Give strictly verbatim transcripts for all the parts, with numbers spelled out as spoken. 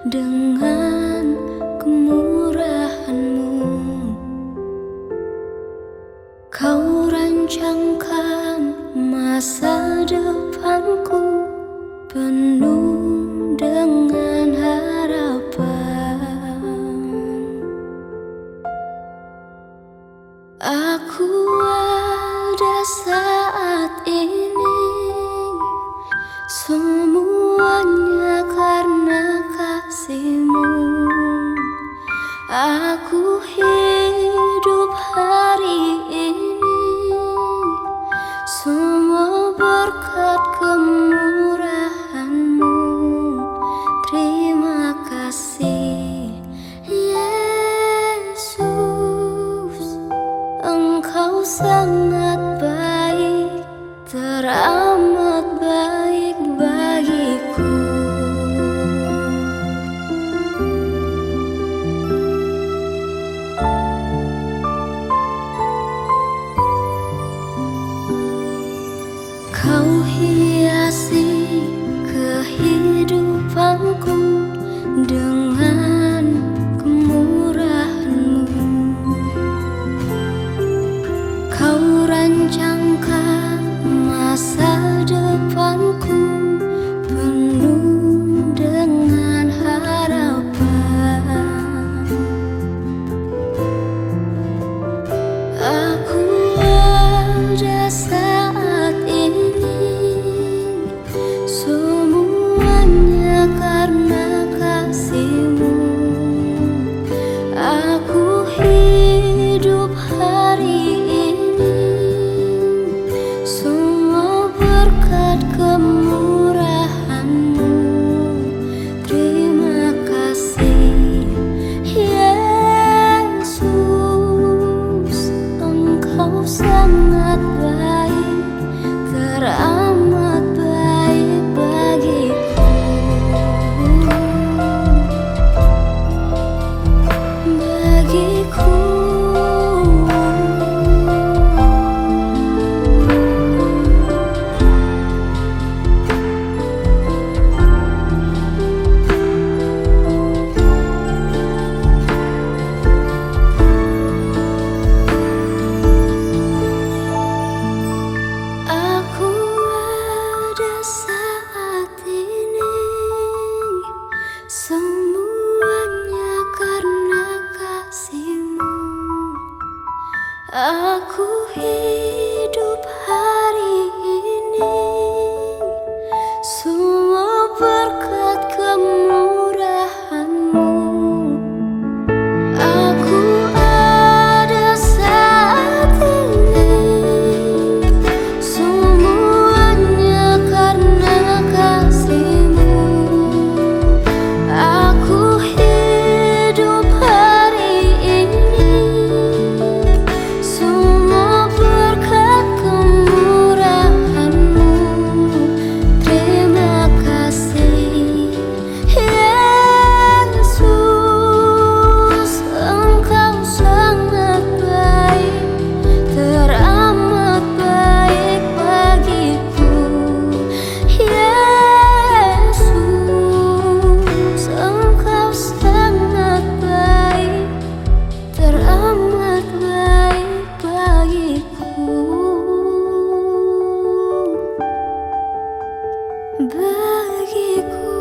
dengan kemurahan-Mu. Kau rancangkan masa depanku penuh dengan harapan. Aku ada saat ini, semuanya karena kasih-Mu. Aku hidup hari ini, semua berkat kemurahan-Mu. Terima kasih Yesus, Engkau sangat baik, teramat baik bagiku. Kau hiasi kehidupanku dengan kemurahan-Mu. Kau rancangkan masa depanku penuh dengan harapan. Aku ada saat ini, semuanya karena kasih-Mu. Aku hidup hari ini, semua berkat kemurahan-Mu. Terima kasih Yesus, Engkau sangat baik, teramat baik bagiku. Bagiku. Aku ada saat ini, semuanya karena kasih-Mu. Aku hidup hari ini, semua berkat kemurahan-Mu. Aku ada saat ini, semuanya karena kasih-Mu. Aku hidup hari ini, semua berkat kemurahan-Mu. Terima kasih Yesus, Engkau sangat baik, teramat baik bagiku. Yesus, Engkau sangat baik, teramat baik bagiku. Bagiku.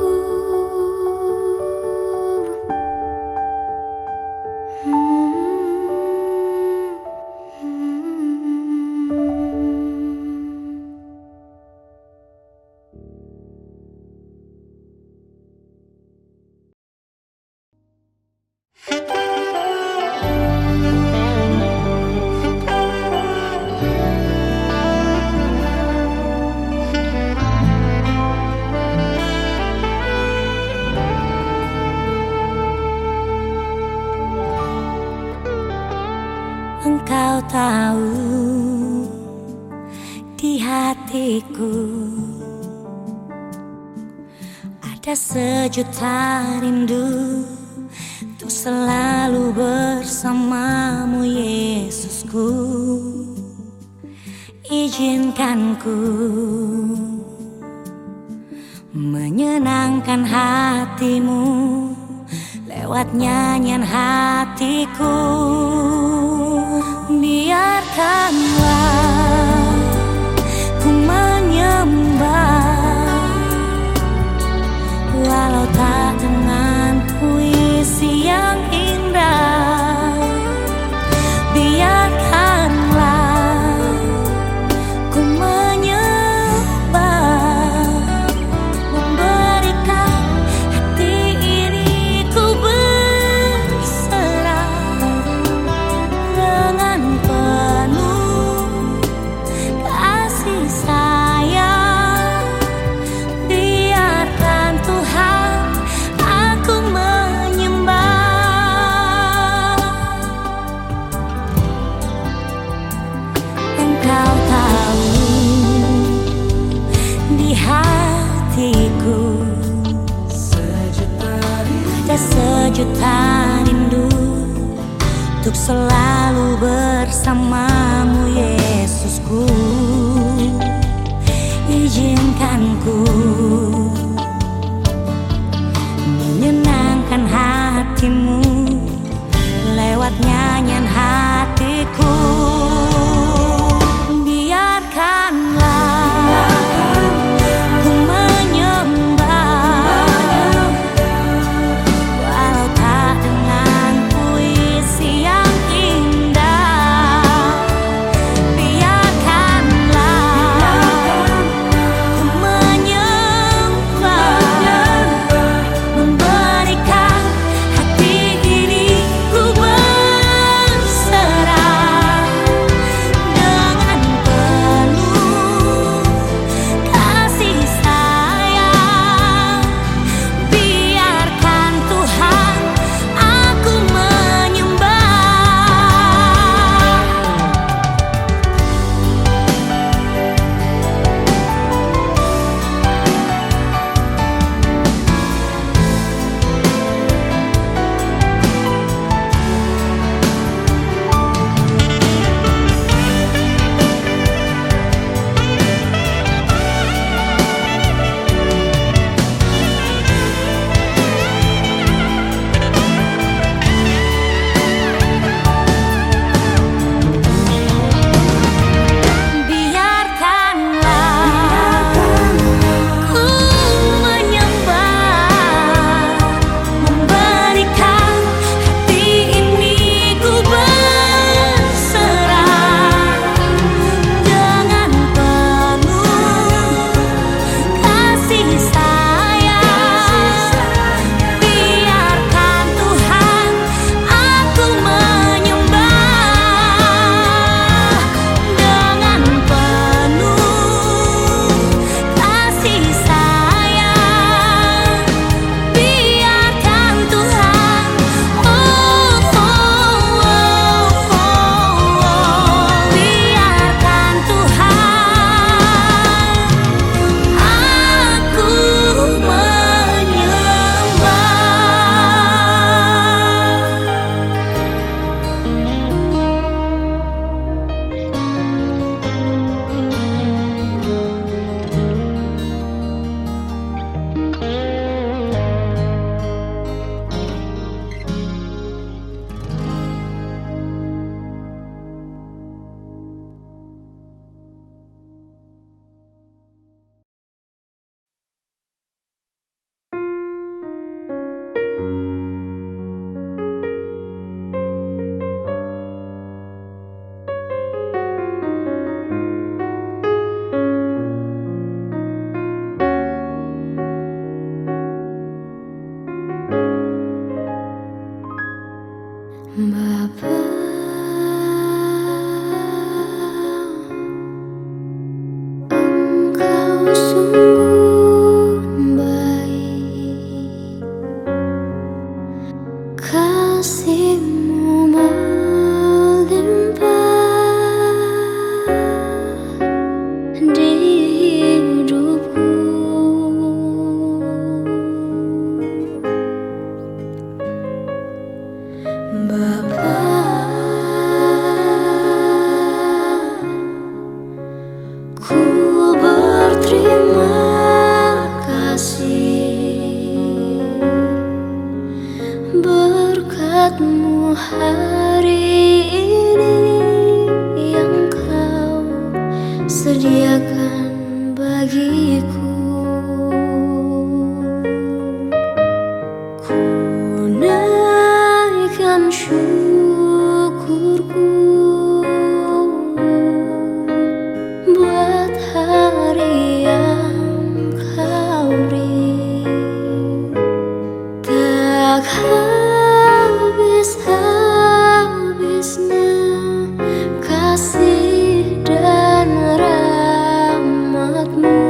Engkau tahu di hatiku ada sejuta rindu untuk selalu bersamamu Yesusku. Izinkan ku menyenangkan hatimu lewat nyanyian hatiku. Biarkanlah ku menyembah, walau tak dengan puisi yang indah. Biarkanlah ku menyembah, memberikan hati ini ku berserah dengan penuh kasih sayang. Biarkan Tuhan aku menyembah. Engkau tahu di hatiku ada sejuta rindu untuk selalu bersamamu, Yesusku. Izinkan ku menyenangkan hatimu lewat nyanyian hatiku. Biarkanlah ku menyembah, walau tak dengan puisi yang indah. Biarkanlah ku menyembah, memberikan hati ini ku berserah dengan penuh kasih sayang. Biarkan Tuhan aku menyembah. Biarkanlah ku menyembah, memberikan hati ini ku berserah dengan penuh kasih sayang. Biarkan Tuhan aku menyembah dengan penuh kasih sayang. Biarkan Tuhan, oh, oh, oh, oh. Biarkan Tuhan aku Bapa, Engkau sungguh baik, kasih-Mu melimpah di hidupku. Bapa, ku berterima kasih. buatmu hari ini yang kau sediakan bagiku. Ku naikkan syukurku buat hari yang kau beri. Tak habis-habisnya kasih dan rahmatmu,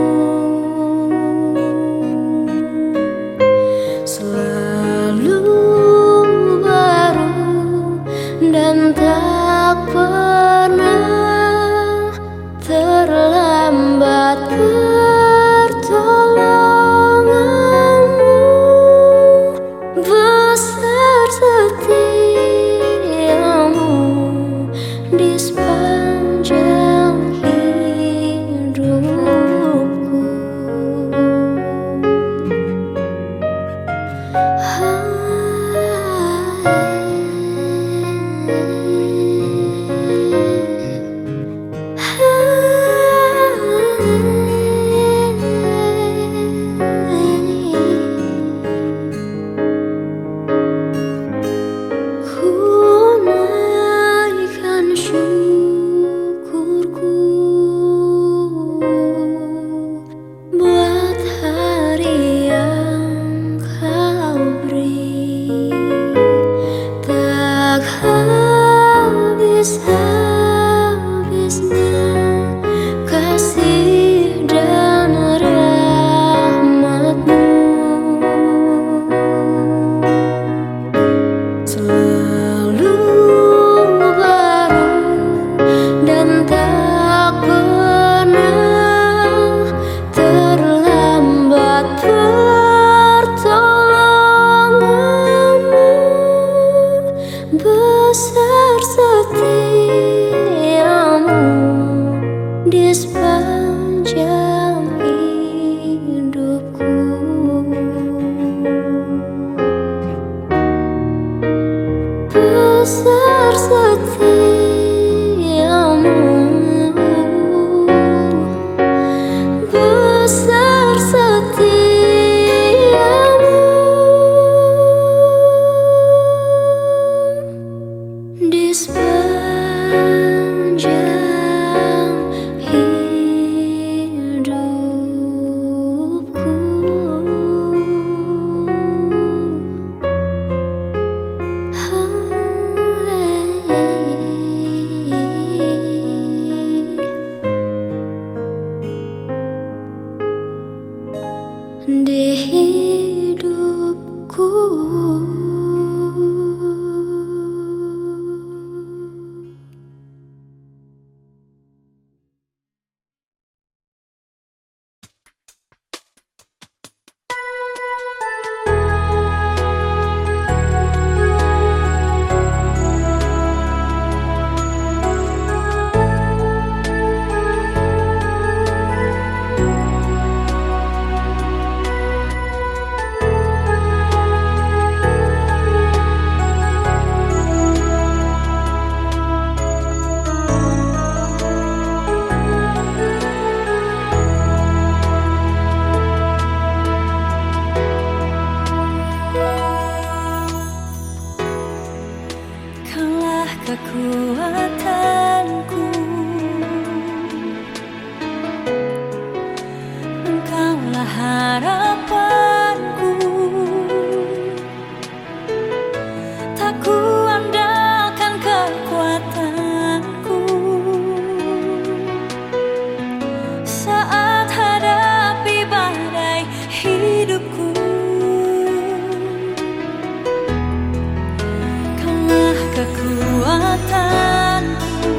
selalu baru dan tak pernah terlambat pertolonganmu. Besar setiamu di sepanjang hidupku. Habis-habisnya kasih dan rahmatmu, selalu baru dan tak pernah terlambat pertolonganmu. Besar setiamu di sepanjang hidupku. Besar setiamu, besar setiamu di sepanjang hidupku. Di hidupku. Kekuatanku, Engkaulah harapanku. Tak kuandalkan kekuatanku saat hadapi badai hidupku. Kaulah kekuatanku,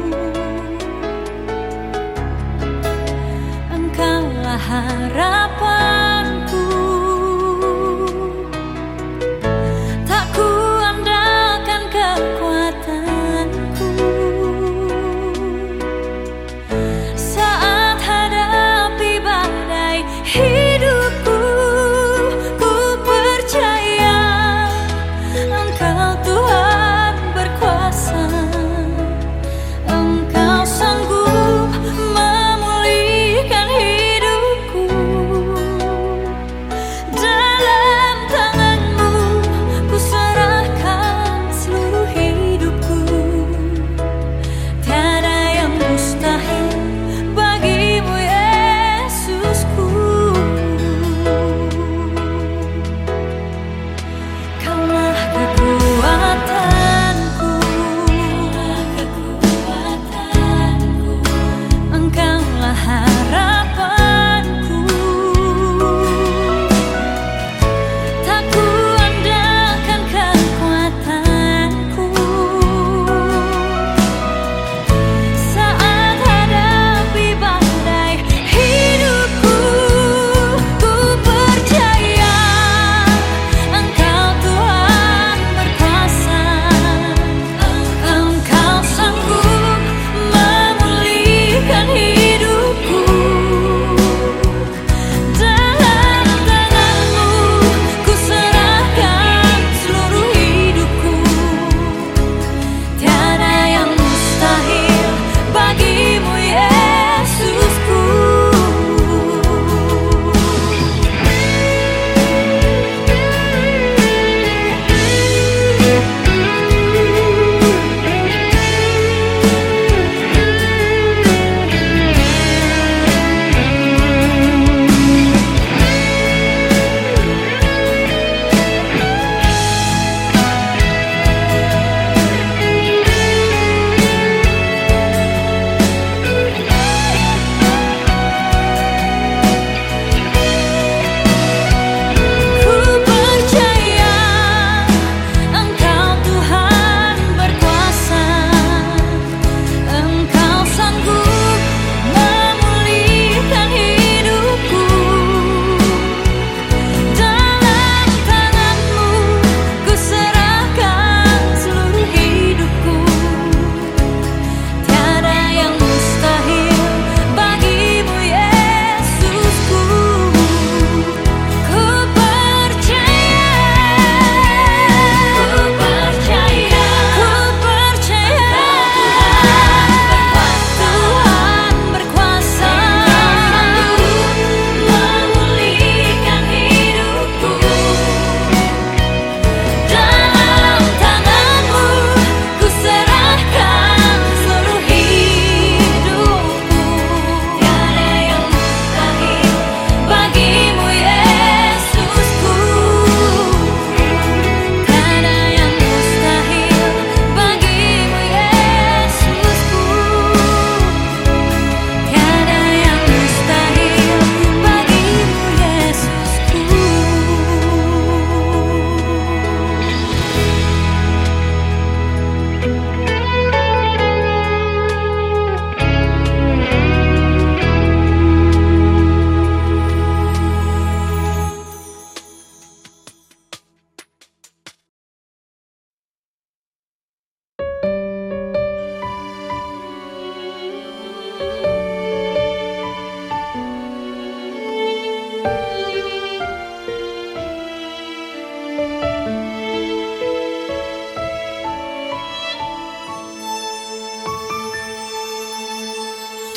Engkaulah harapanku. Tak kuandalkan kekuatanku saat hadapi badai hidupku. Ku percaya Engkau Tuhan.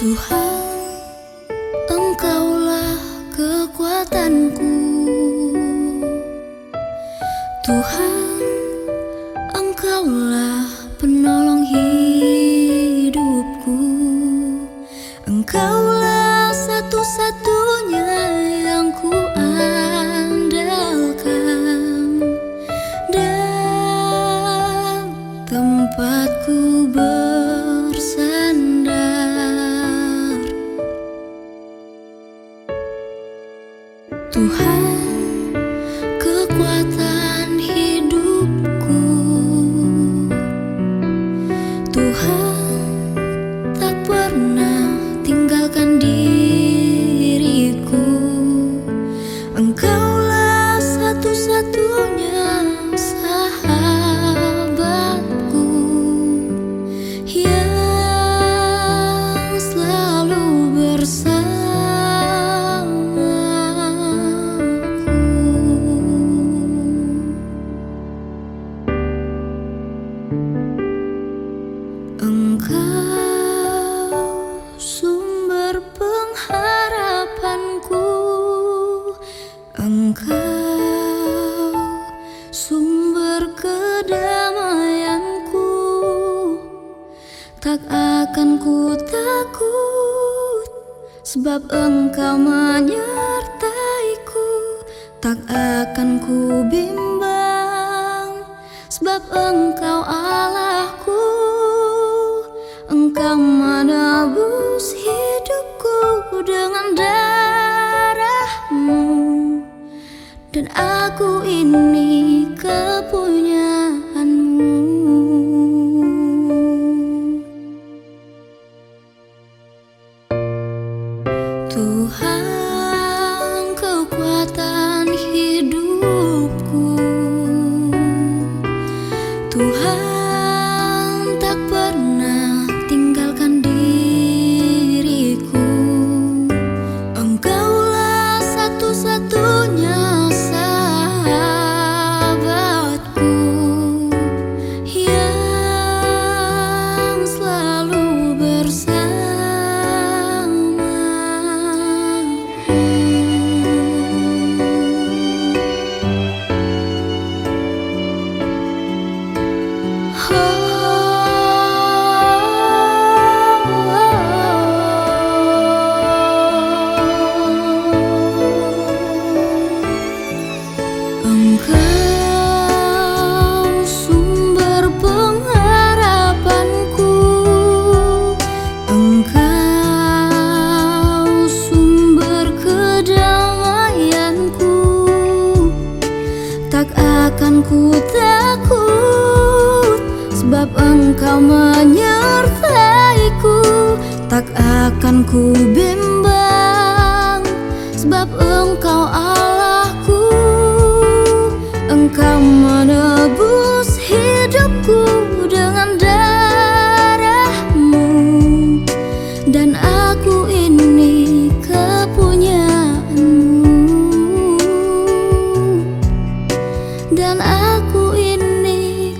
Tuhan, Engkaulah kekuatanku. Tuhan, Engkaulah penolong hidupku. Engkaulah satu-satunya yang ku andalkan dan tempatku bersandar. Tuhan, kekuatan hidupku. Tuhan, tak pernah tinggalkan diriku. Engkaulah satu-satunya sahabatku yang selalu bersamaku. Engkau sumber pengharapanku. Engkau sumber kedamaianku. Tak akan ku takut, sebab Engkau menyertaiku. Tak akan ku bimbang, sebab Engkau Allahku. Engkau menebus hidupku dengan darah-Mu, dan aku ini kepunyaan-Mu. Tuhan, kekuatan hidupku. Tuhan, tak pernah tinggalkan diriku. Engkaulah satu-satunya sahabatku yang selalu bersamaku. Engkau sumber pengharapanku. Engkau sumber kedamaianku. Tak akan ku takut, sebab Engkau menyertaiku. Tak akan ku bimbang, sebab Engkau Allahku. Engkau menebus hidupku dengan darah-Mu, dan aku ini kepunyaan-Mu, dan aku ini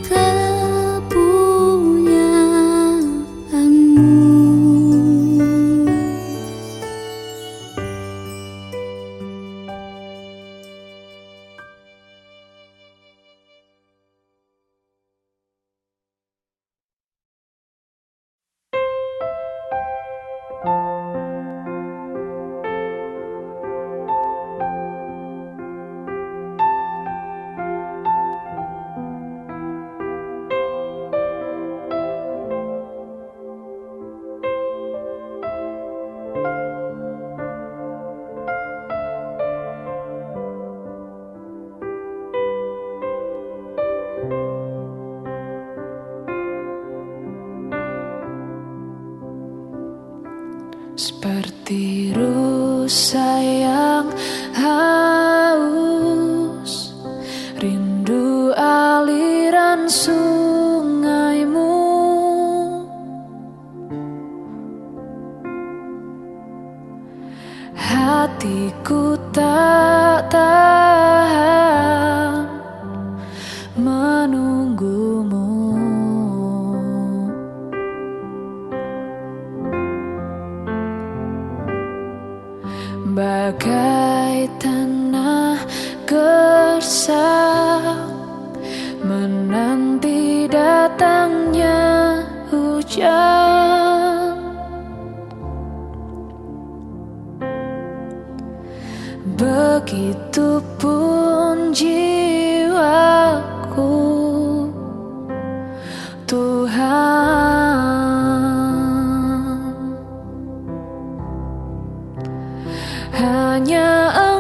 kepunyaan-Mu. Seperti rusa yang haus, rindu aliran sungai-Mu. Hatiku tak tahan menunggu-Mu. hujan. Begitupun jiwaku, Tuhan, hanya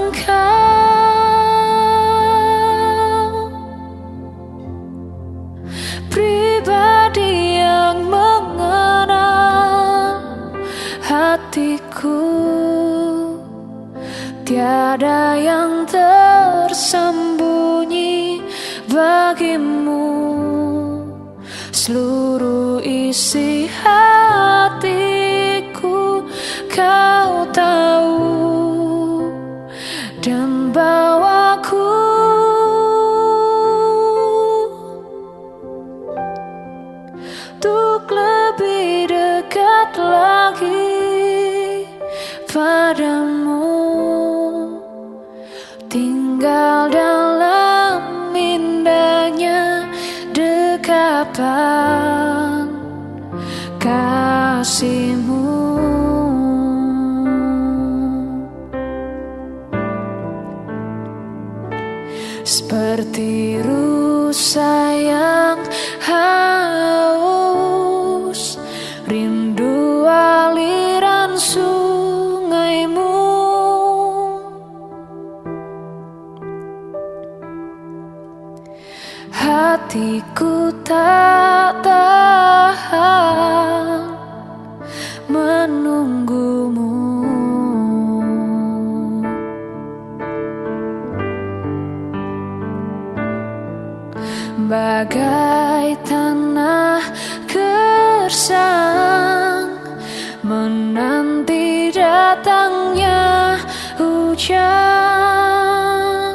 Engkau pribadi yang mengenal hatiku. Tiada yang tersembunyi bagimu, seluruh isi hatiku Kau tahu, dan bawaku untuk lebih dekat lagi padamu. Tinggal dalam indahnya dekapan kasih-Mu. Seperti rusa yang haus, rindu aliran sungai-Mu. Hatiku tak tahan menunggu-Mu. Bagai tanah gersang menanti datangnya hujan,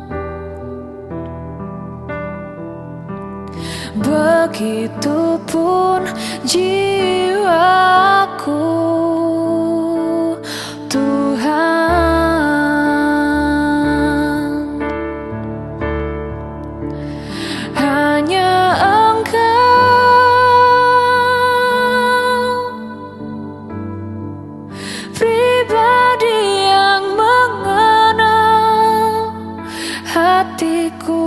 begitupun jiwaku, Tuhan, hanya Engkau pribadi yang mengenal hatiku.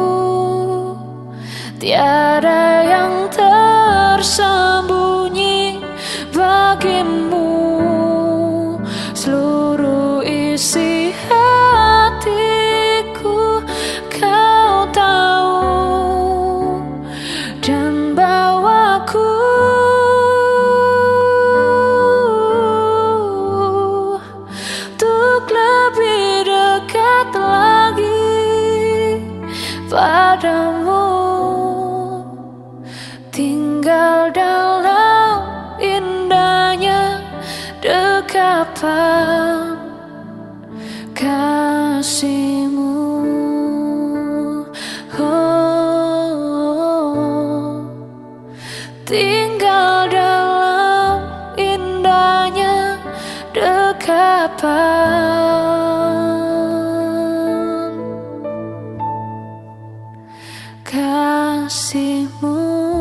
Tiada yang tersembunyi bagimu, seluruh isi hatiku Kau tahu, dan bawaku untuk lebih dekat lagi padamu. Tinggal dalam indahnya dekapan kasih-Mu. Oh, tinggal dalam indahnya dekapan kasih-Mu.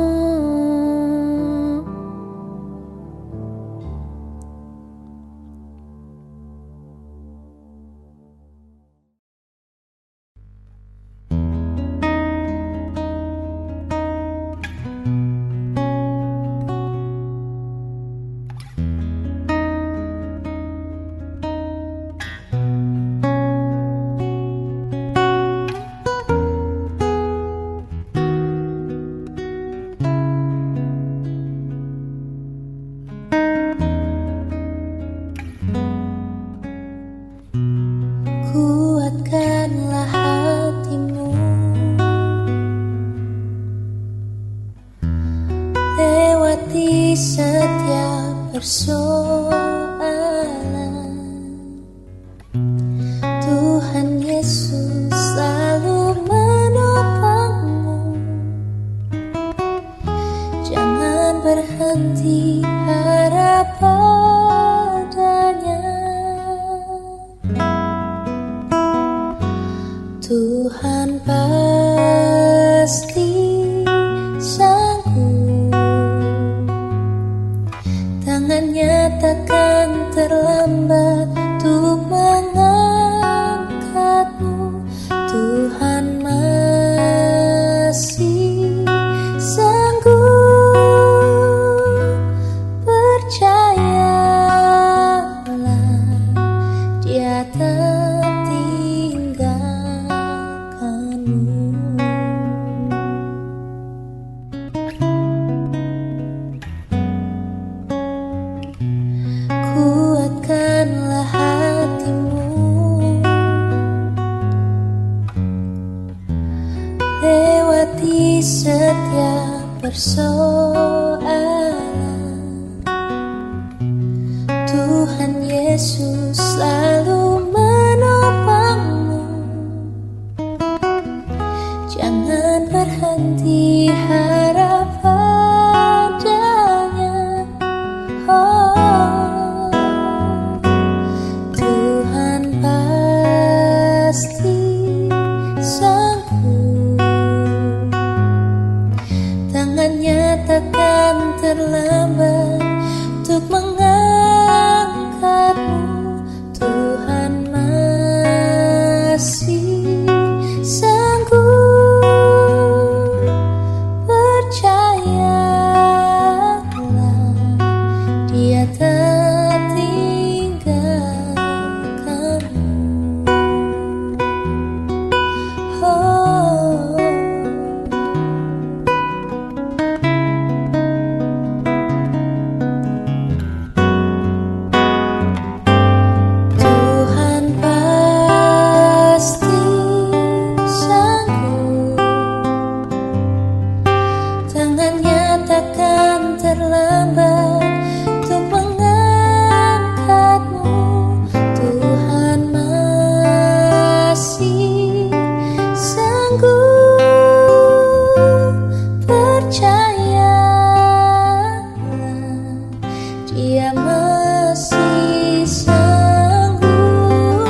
Kuatkanlah hatimu, lewati setiap persoalan. Tuhan Yesus selalu menopangmu. Jangan berhenti harap padanya. Tuhan pasti sanggup lewati setiap persoalan. Tuhan Yesus selalu menopangmu. Jangan berhenti harap padanya. Oh, Tuhan pasti sanggup. Tangannya takkan terlambat untuk mengangkatmu. Tuhan masih sanggup. Percayalah, Dia tak tinggalkanmu. Oh, Tuhan pasti sanggup. Tangannya takkan terlambat untuk mengangkatmu. Tuhan masih sanggup. Percayalah, Dia masih sanggup.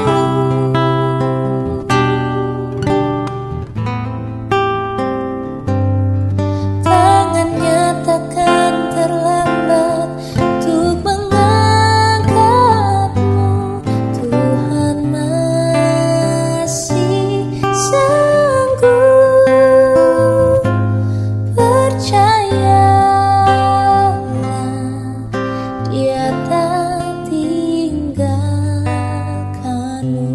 Tangannya takkan terlambat untuk mengangkatmu. Tuhan masih sanggup. Percayalah, Dia tak tinggalkanmu.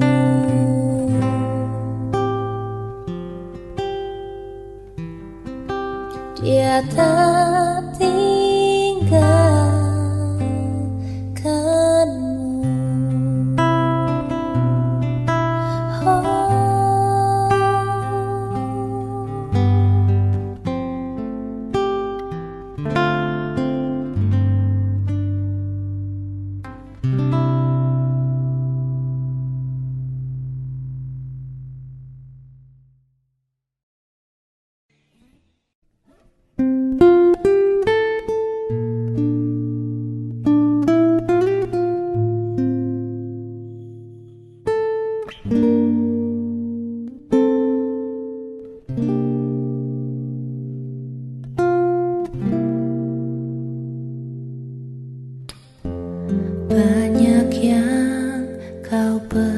Dia tak tinggalkanmu. Banyak yang kau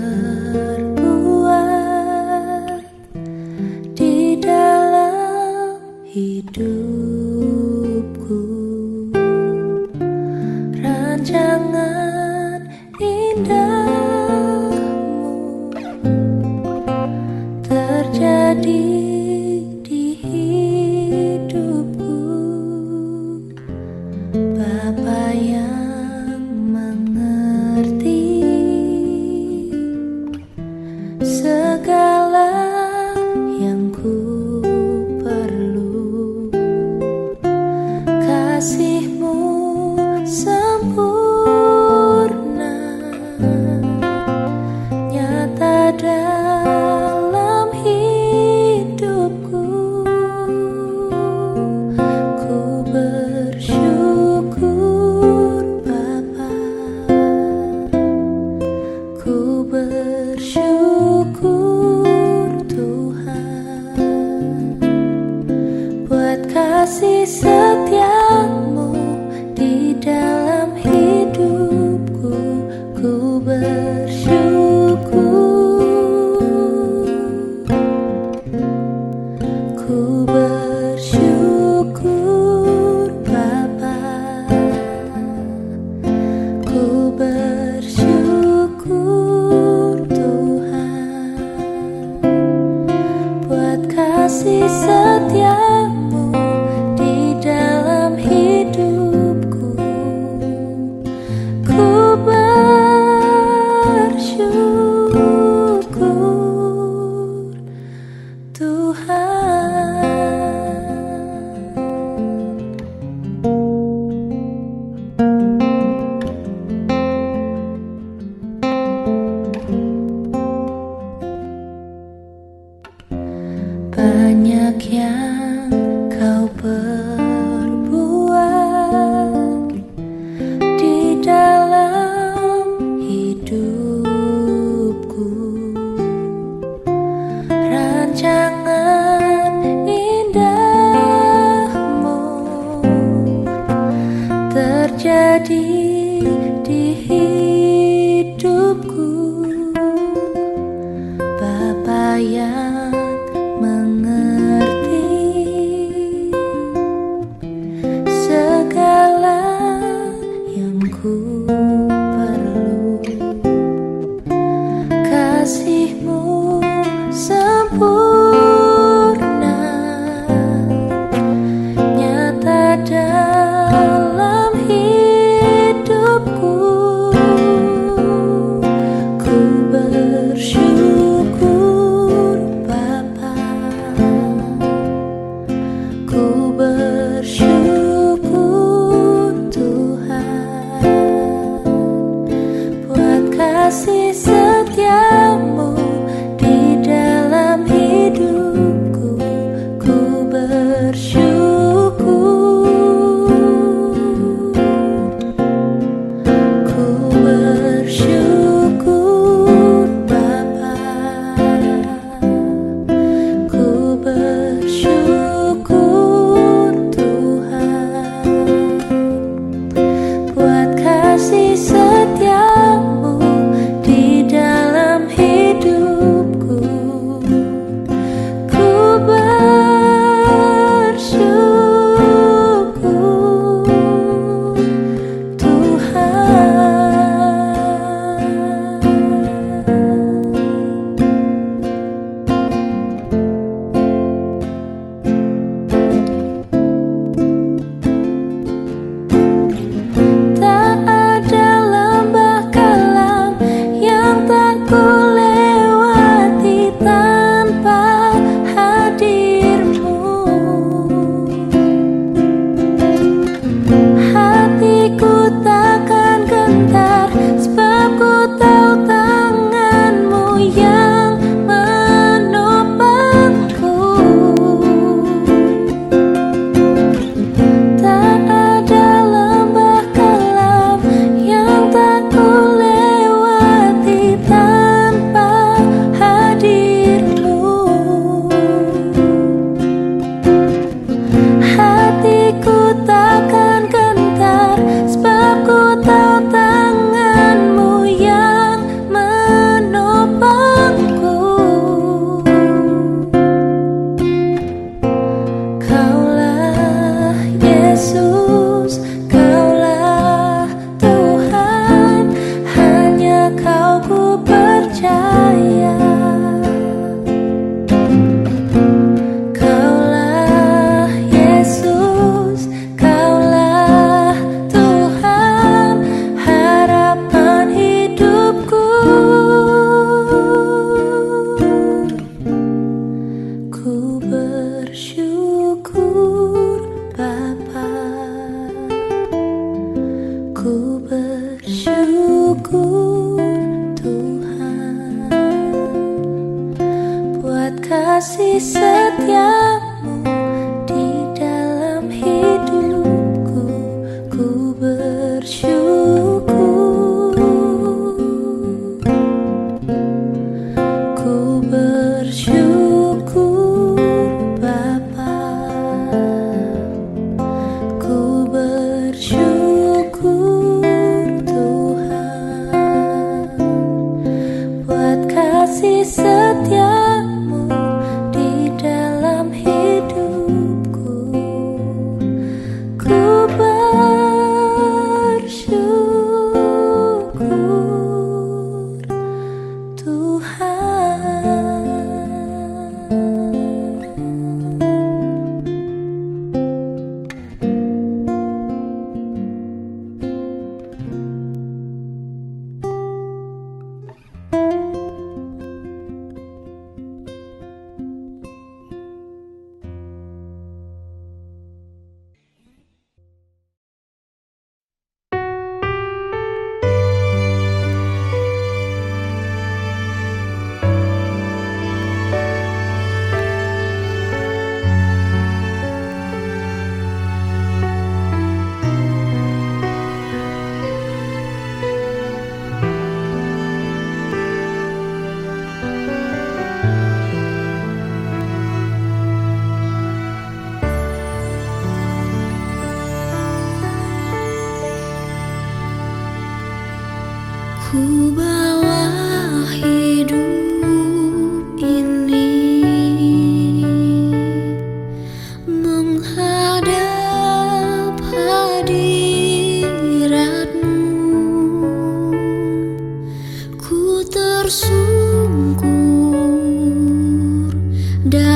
perbuat di dalam hidupku. Rancangan indahmu terjadi di hidupku. Bapa yang mengerti segala yang ku perlu. Kasih-Mu sempurna nyata dalam hidupku. Ku bersyukur Bapa, ku bersyukur Tuhan buat kasih setia-Mu di dalam hidupku. Ku bersyukur, ku bersyukur Bapa, ku bersyukur Tuhan buat kasih setia-Mu di dalam hidupku. Ku bersyukur Tuhan. Banyak yang kau perbuat di dalam hidupku. Rancangan indahmu terjadi di hidupku. Bapa yang mengerti segala yang ku perlu, kasih-Mu sempurna nyata dalam hidupku. Ku bersyukur Bapa, ku bersyukur Tuhan buat kasih setia-Mu di dalam hidupku. Ku bersyukur, ku bersyukur Bapa, ku bersyukur Tuhan buat kasih setia-Mu di dalam hidupku. Ku bersyukur Tuhan. Tak ada lembah kelam yang tak kulewati tanpa hadir-Mu. Hatiku takkan gentar sebab ku tahu tangan-Mu yang menopangku. Tak ada lembah kelam yang tak kulewati tanpa hadir-Mu. Hatiku takkan gentar sebab ku tahu tangan-Mu yang menopangku. Kaulah Yesus, Kaulah Tuhan, hanya Kau ku percaya. Kaulah Yesus, Kaulah Tuhan, harapan hidupku. Ku bersyukur Bapa, ku bersyukur Tuhan buat kasih setia-Mu di dalam hidupku. Ku bersyukur, ku bersyukur Bapa, ku bersyukur Tuhan buat kasih setia-Mu di dalam hidup.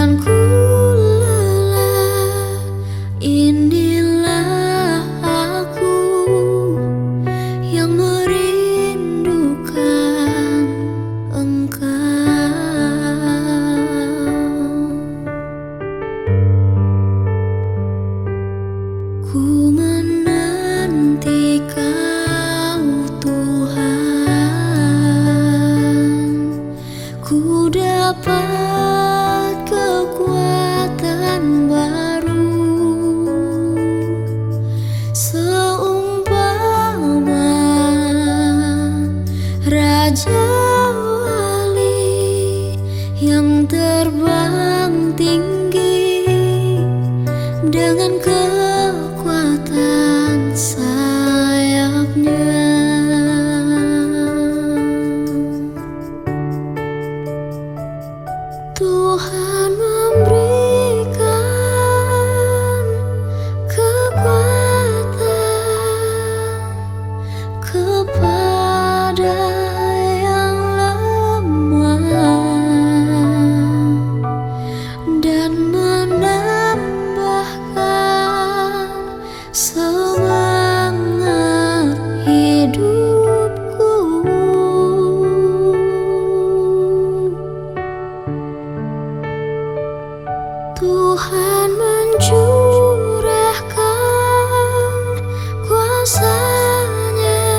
ku lelah, inilah aku yang merindukan Engkau. Ku menanti Kau Tuhan, ku dapat kekuatan baru, seumpama Raja Wali yang terbang tinggi dengan kekuatan sayapnya. Tuhan memberikan kekuatan kepada yang lemah dan menambahkan semangat hidupku. Tuhan mencurahkan kuasa-Nya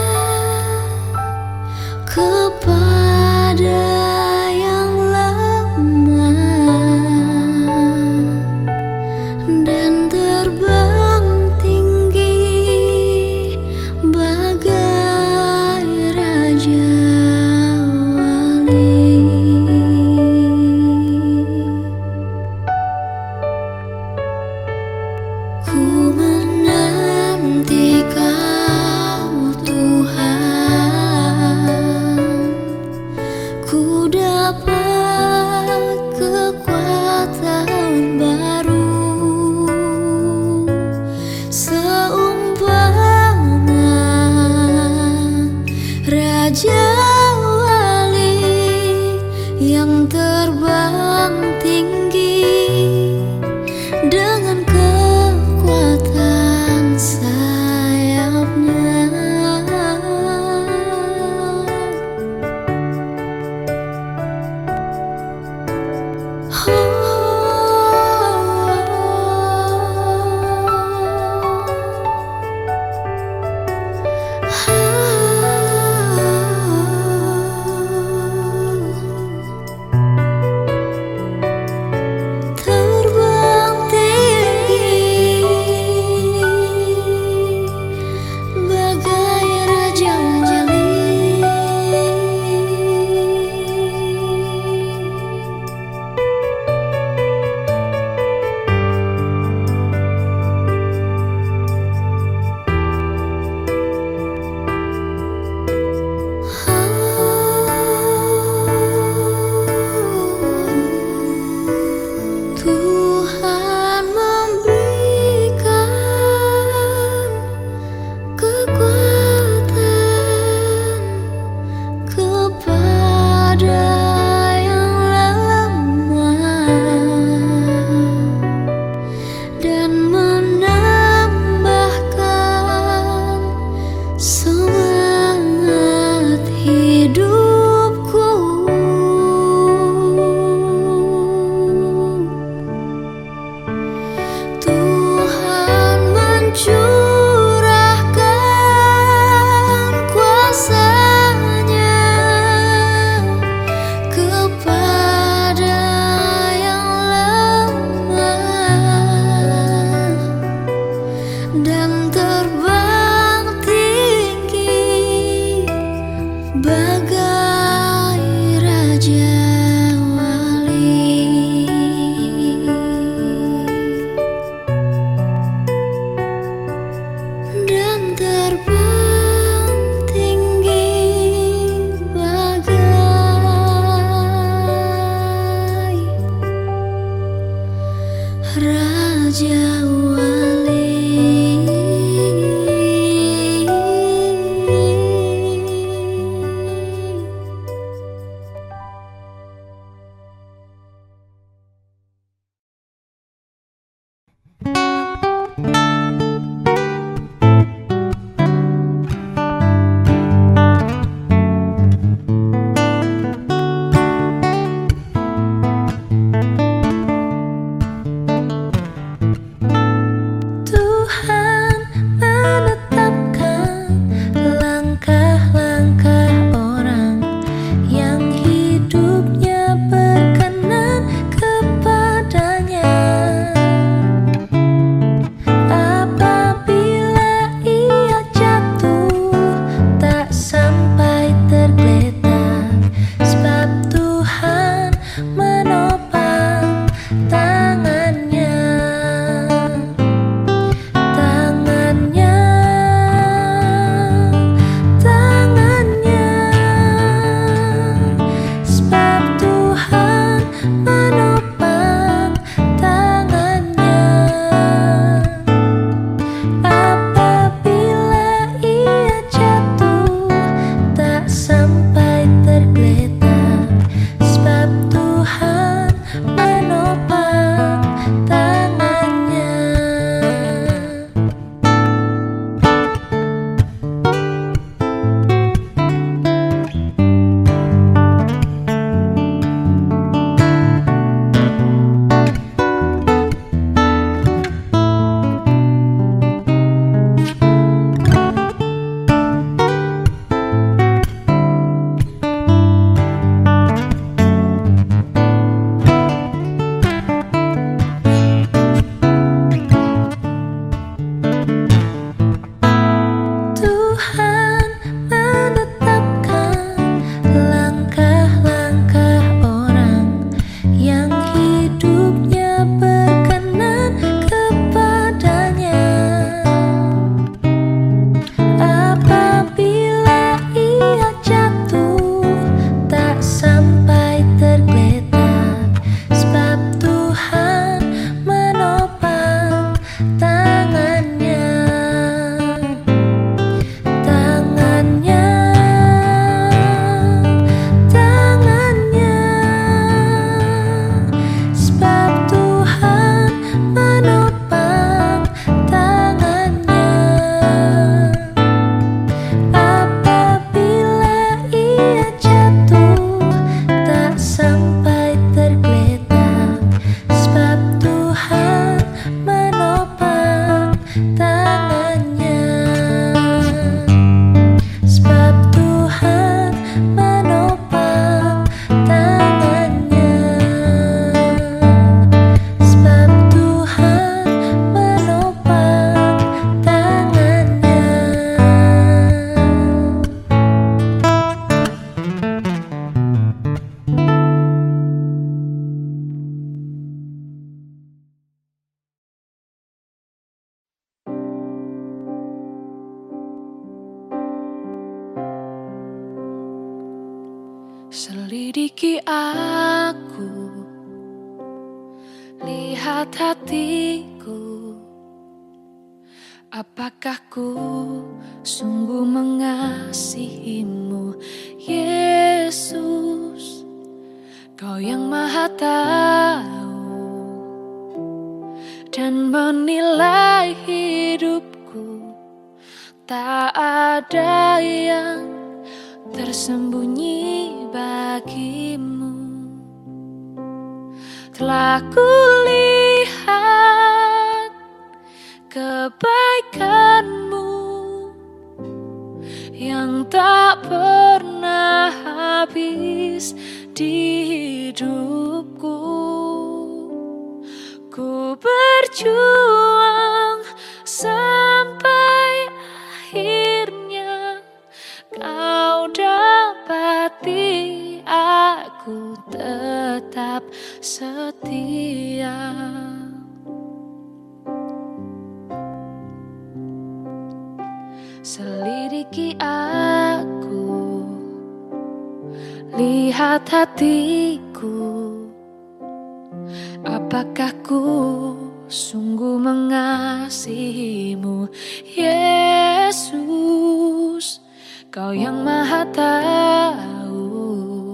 kepada yang lemah dan terbang tinggi bagai Raja Wali. Ku menanti Kau Tuhan, ku dapat kekuatan baru, seumpama Raja Wali yang terbang tinggi dengan kekuatan sayapnya. Terbang tinggi bagai Raja Wali. Tuhan memberikan kekuatan kepada yang lemah dan menambahkan semangat hidupku. Tuhan mencurahkan kuasa-Nya kepada yang lemah dan terbang tinggi bagai Raja Wali. Dan terbang tinggi bagai Raja Wali. Selidiki aku, lihat hatiku. Apakah ku sungguh mengasihimu, Yesus? Kau yang Maha tahu dan menilai hidupku. Tak ada yang tersembunyi bagimu. Telah kulihat kebaikanmu yang tak pernah habis di hidupku. Ku berjuang sampai akhirnya kau dapati aku tetap setia. Selidiki aku, lihat hatiku. Apakah ku sungguh mengasihimu, Yesus? Kau yang Maha tahu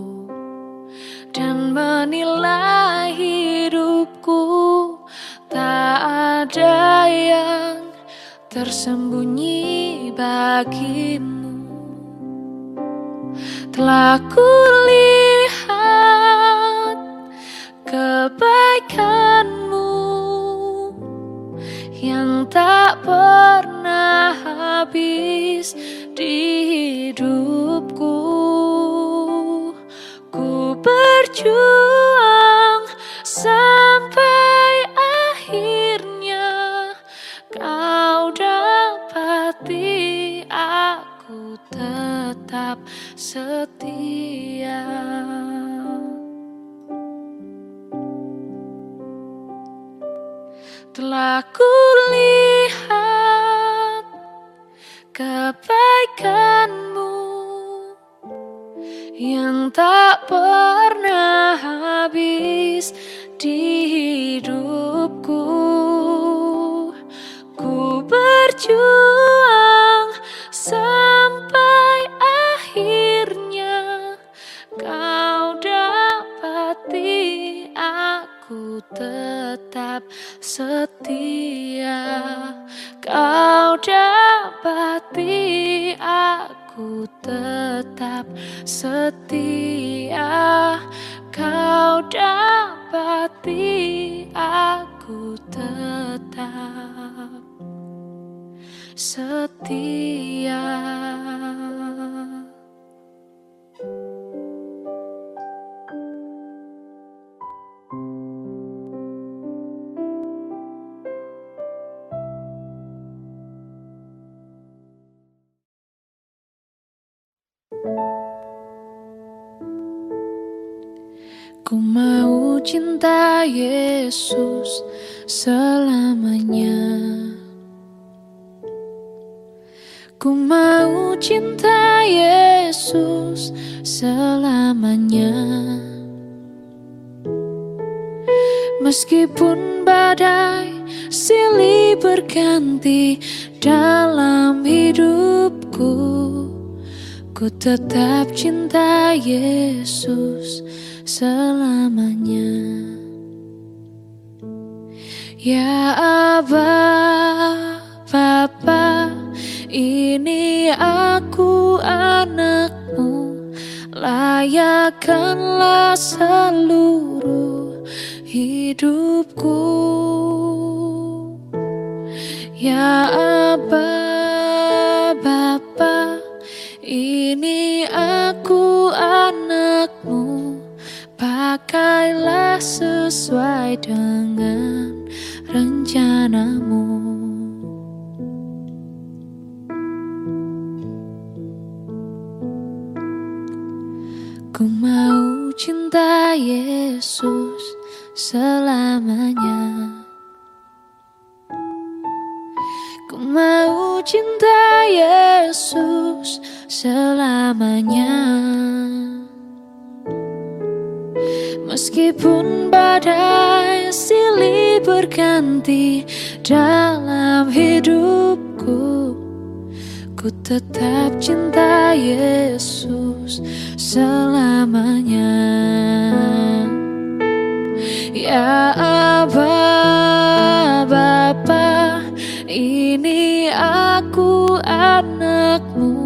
dan menilai hidupku. Tak ada yang tersembunyi bagimu. Telah kulihat kebaikanmu yang tak pernah habis di hidupku. Ku berjuang sampai akhirnya kau dapati aku tetap setia. Telah kulihat kebaikanmu yang tak pernah habis di hidupku. Ku berjuang sampai akhirnya kau dapati aku tetap setia. Kau dapati aku tetap setia. Kau dapati aku tetap setia. Ku mau cinta Yesus selamanya. Ku mau cinta Yesus selamanya. Meskipun badai silih berganti dalam hidupku, ku tetap cinta Yesus selamanya. Ya Aba, Bapa, ini aku anakmu, layakkanlah seluruh hidupku. Ya Aba, Bapa, ini aku anakmu, pakailah sesuai dengan rencanamu. Ku mau cinta Yesus selamanya. Ku mau cinta Yesus selamanya. Meskipun badai silih berganti dalam hidupku, ku tetap cinta Yesus selamanya. Ya Aba, Bapa, ini aku anakmu,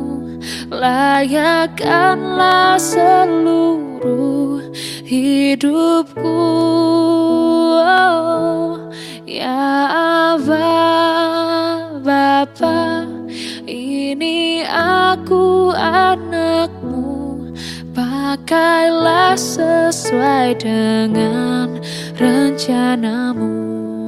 layakkanlah seluruh hidupku. Oh, ya Aba, Bapa, ini aku anakmu, pakailah sesuai dengan rencanamu.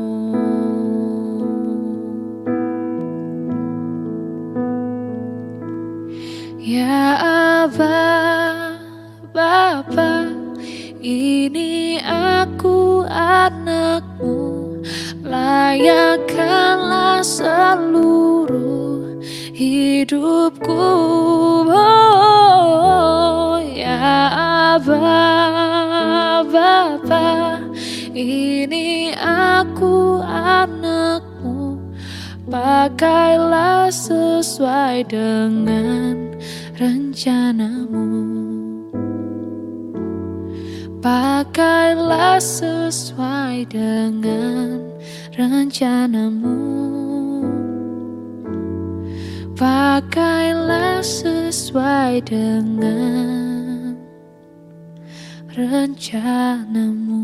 Ya Aba, Bapa, ini aku anakmu, layakkanlah seluruh hidupku. Oh, ya Aba, Bapa, ini aku anakmu, pakailah sesuai dengan rencanamu. Pakailah sesuai dengan rencanamu. Pakailah sesuai dengan rencanamu.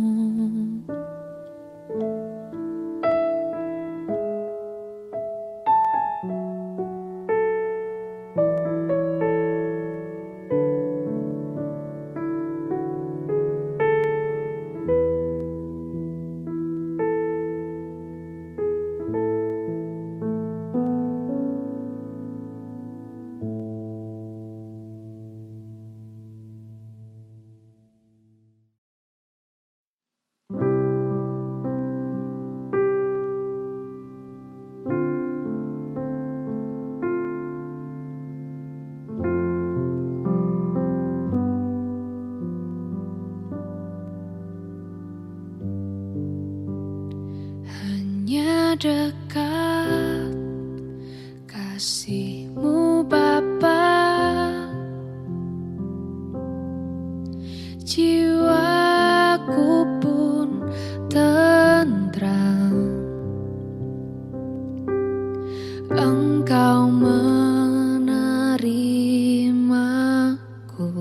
Dekat kasih-Mu Bapa, jiwaku pun tentram. Engkau menerimaku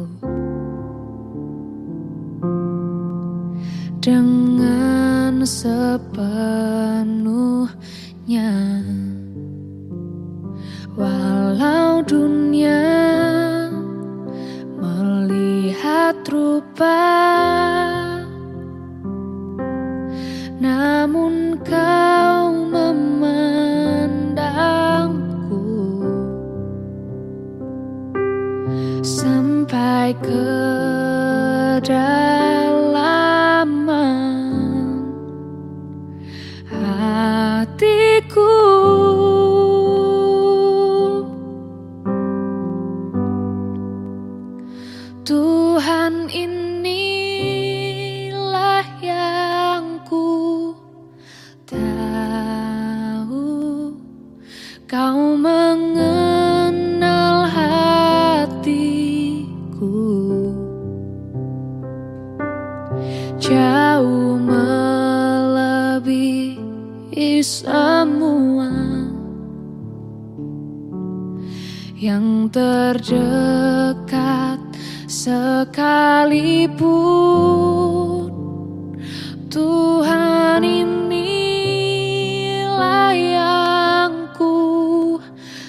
dengan sepenuhnya, walau dunia melihat rupa, namun Kau memandangku sampai kedalaman hatiku. Tuhan, inilah yang ku tahu, Kau mengenal hatiku jauh melebihi semua yang terdekat sekalipun. Tuhan, inilah yang ku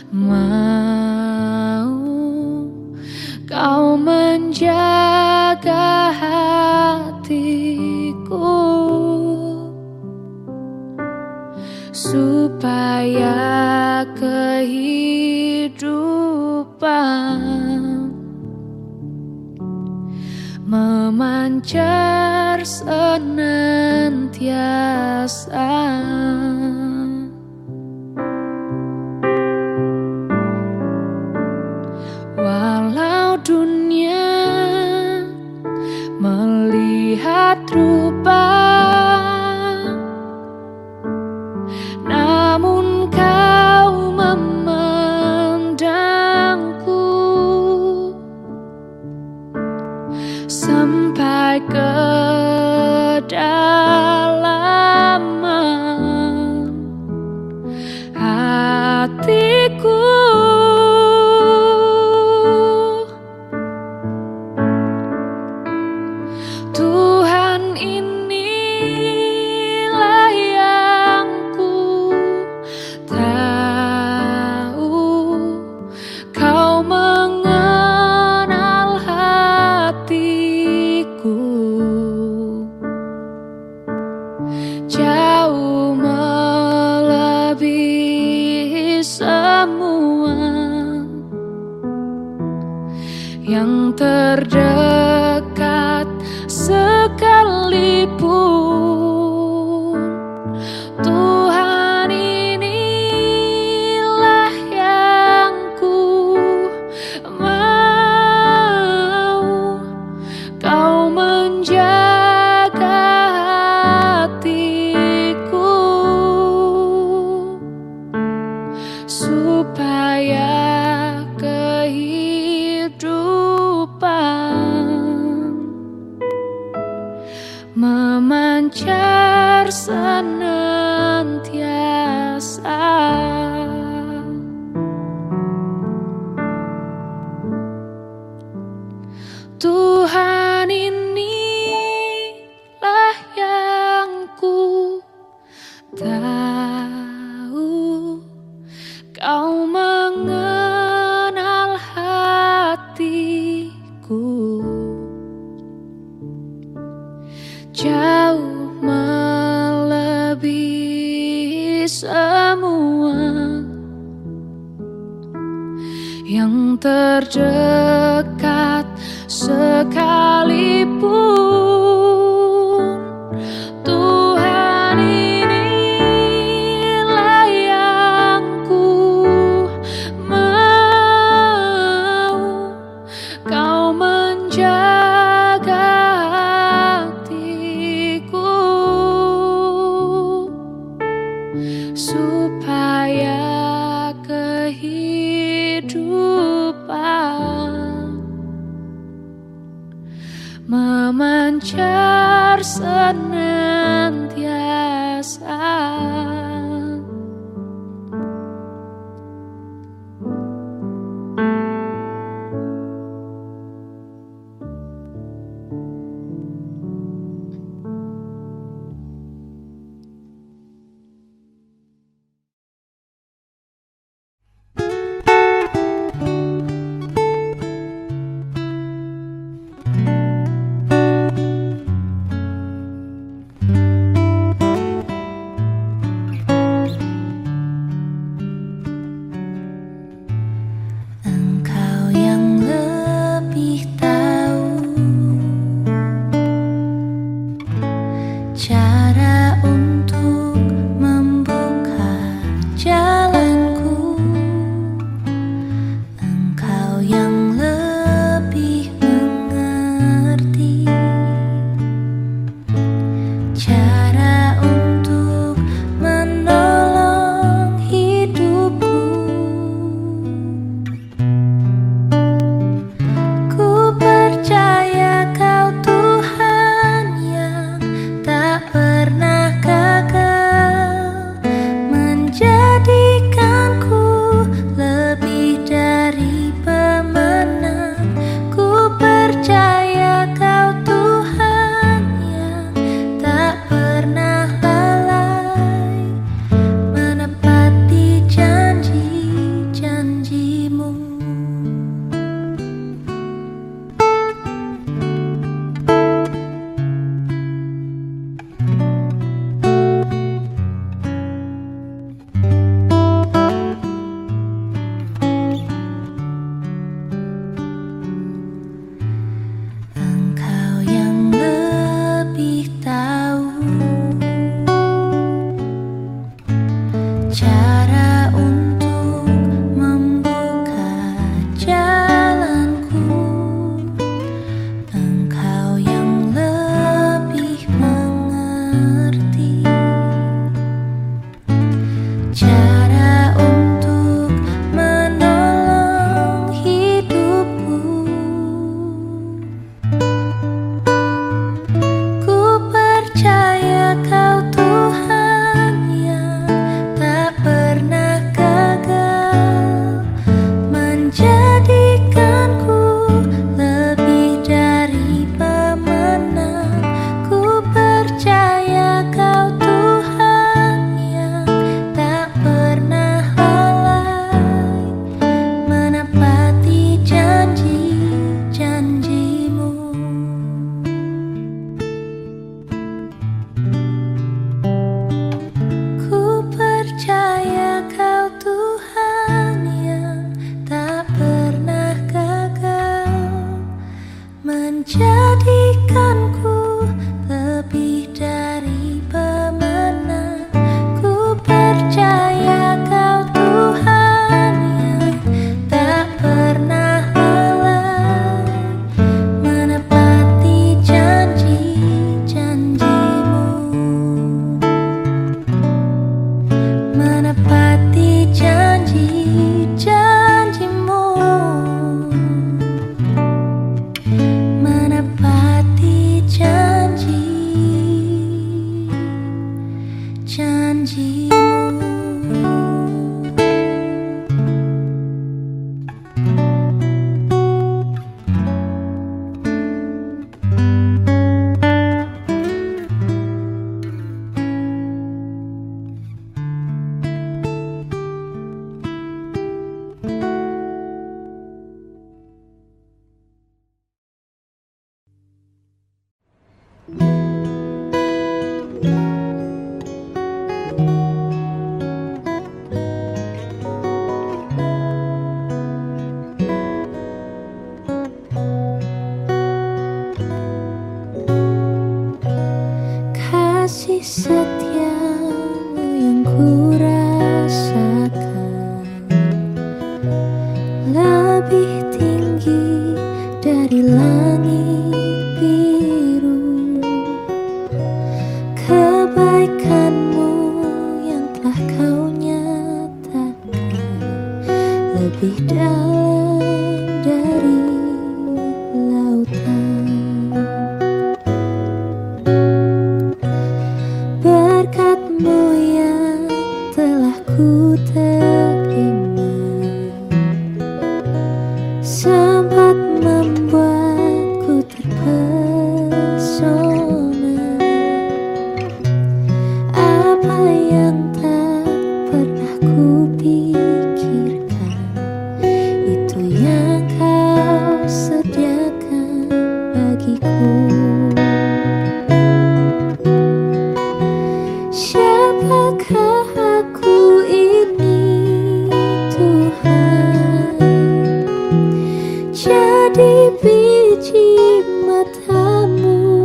mau, Kau menjaga hatiku supaya kehidupan memancar senantiasa. Walau dunia melihat yang terdekat sekalipun. Tuhan, inilah yang ku mau, Kau menjaga hatiku supaya kehidupan memancar senantiasa. Tuhan, inilah yang ku tahu, Kau mengenal hatiku jauh melebihi semua yang terdekat sekalipun. Tuhan, inilah yang ku mau, Kau menjaga hatiku supaya kehidupan memancar senantiasa. Percaya Kau Tuhan yang tak pernah Kasih setiamu yang ku rasakan lebih tinggi dari langit biru. Kebaikanmu yang telah kau nyatakan lebih dalam dari lautan. Berkatmu yang telah ku terima sempat membuatku terpesona. Apa yang tak pernah ku pikirkan, itu yang kau sediakan bagiku. Siapakah aku ini, Tuhan? Jadi biji matamu.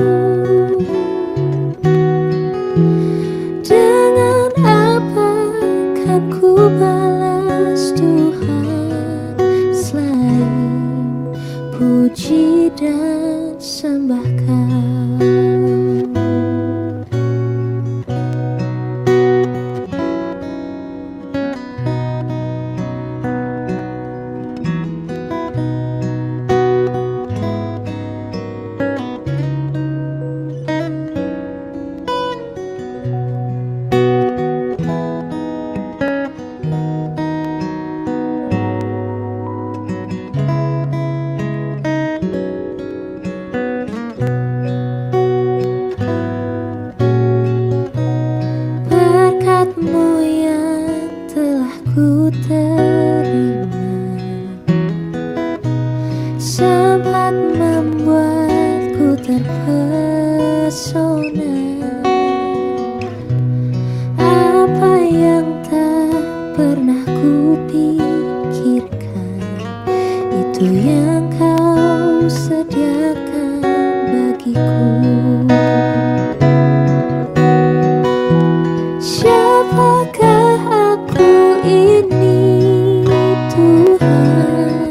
Dengan apa kan ku balas, Tuhan, selain puji dan sembah Kau. Berkatmu yang telah ku terima sempat membuatku terpesona. Apa yang tak pernah ku pikirkan, itu yang kau sediakan bagiku. Siapakah aku ini, Tuhan?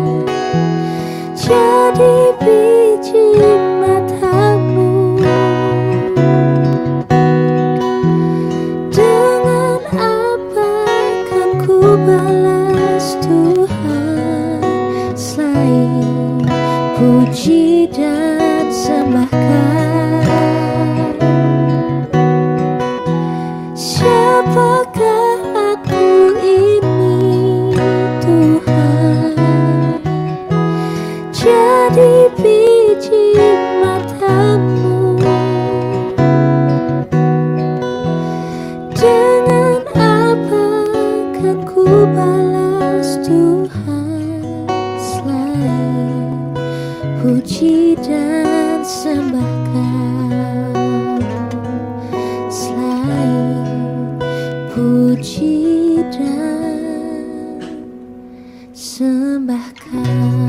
Jadi biji matamu. Dengan apa kan ku balas, Tuhan, selain puji dan sembah Kau. Siapakah aku ini, Tuhan? Jadi biji matamu. Dengan apa kan ku balas, Tuhan, selain puji dan sembah Kau, selain puji dan sembah Kau.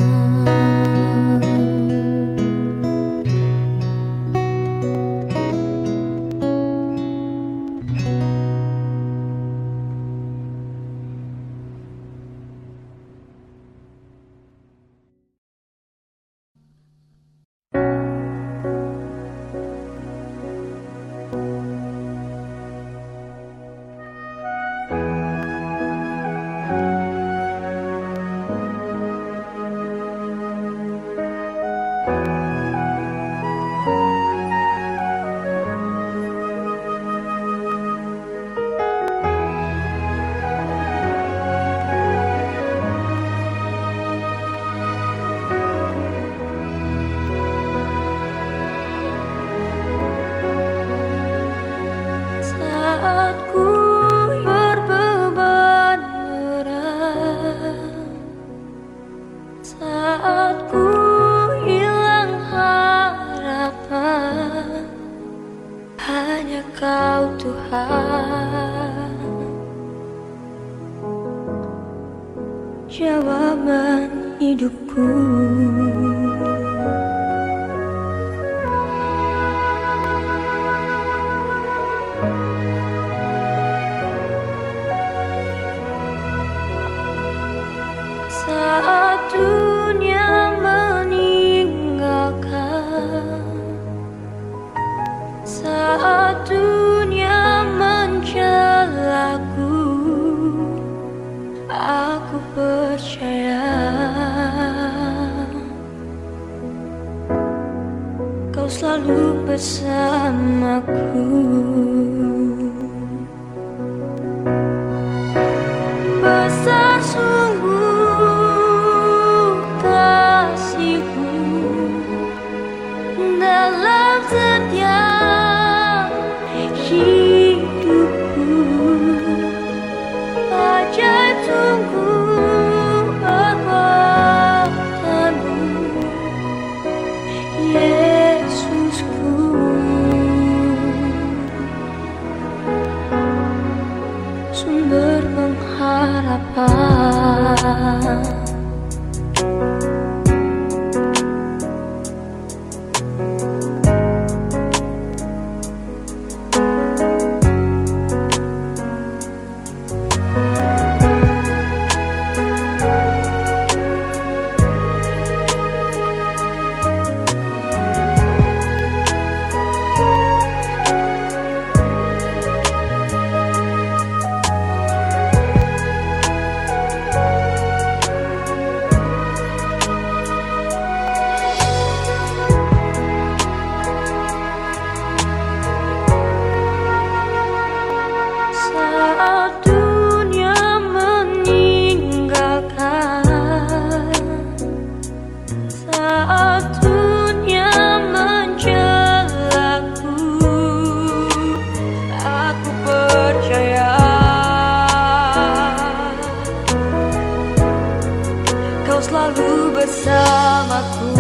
jawaban hidupku. Saat dunia meninggalkan, saat dunia mencelaku, aku percaya kau selalu bersamaku. Besar sungguh kasihmu dalam setiap hidupku. Ajaib sungguh perbuatanmu, Yesusku. Sumber pengharapan. Saat dunia meninggalkan, saat dunia mencelaku, aku percaya kau selalu bersamaku.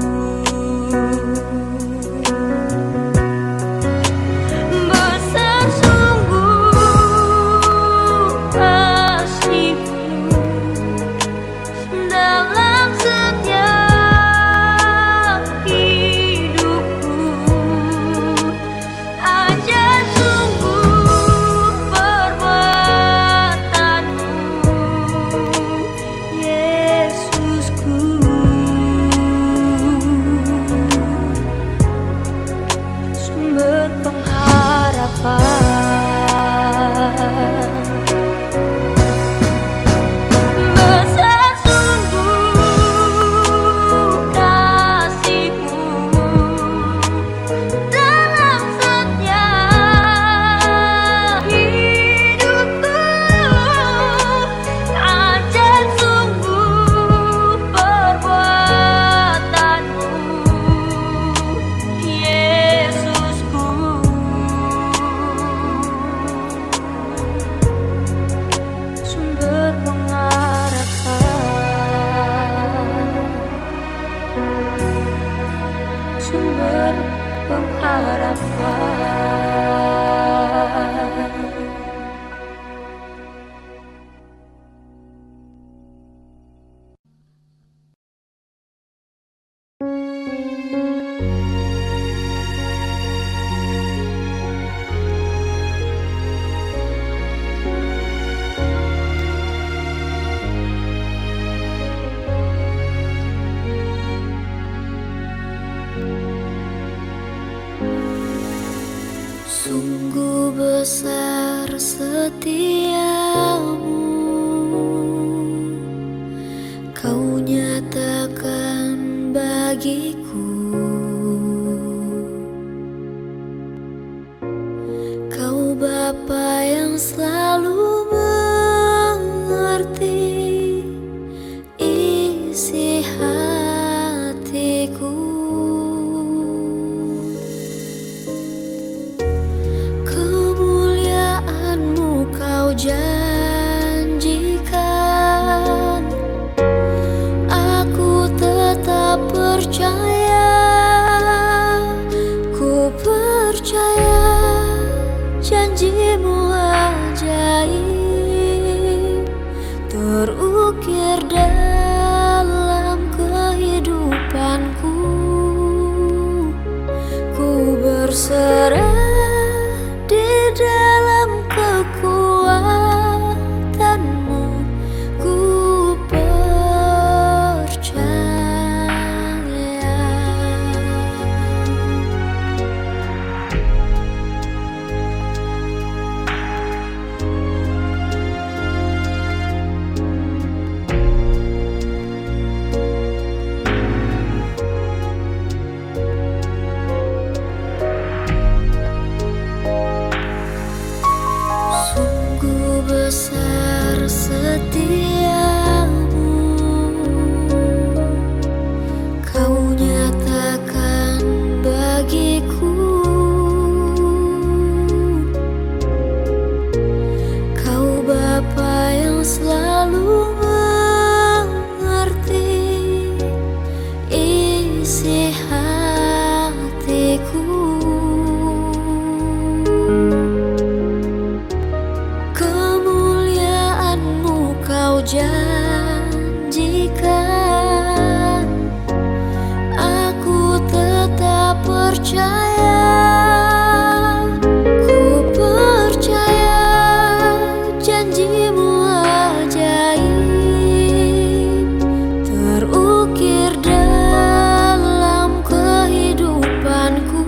Sumber pengharapan. Sungguh besar setiamu, kau nyatakan bagiku. Kau Bapa yang selalu mengerti isi hatiku. Janjikan, aku tetap percaya, ku percaya janjimu ajaib. setiamu kau nyatakan bagiku. Kau Bapa yang selalu mengerti isi hatiku. Kemuliaan-Mu kau janjikan, aku tetap percaya. Ku percaya janji-Mu ajaib terukir dalam kehidupanku.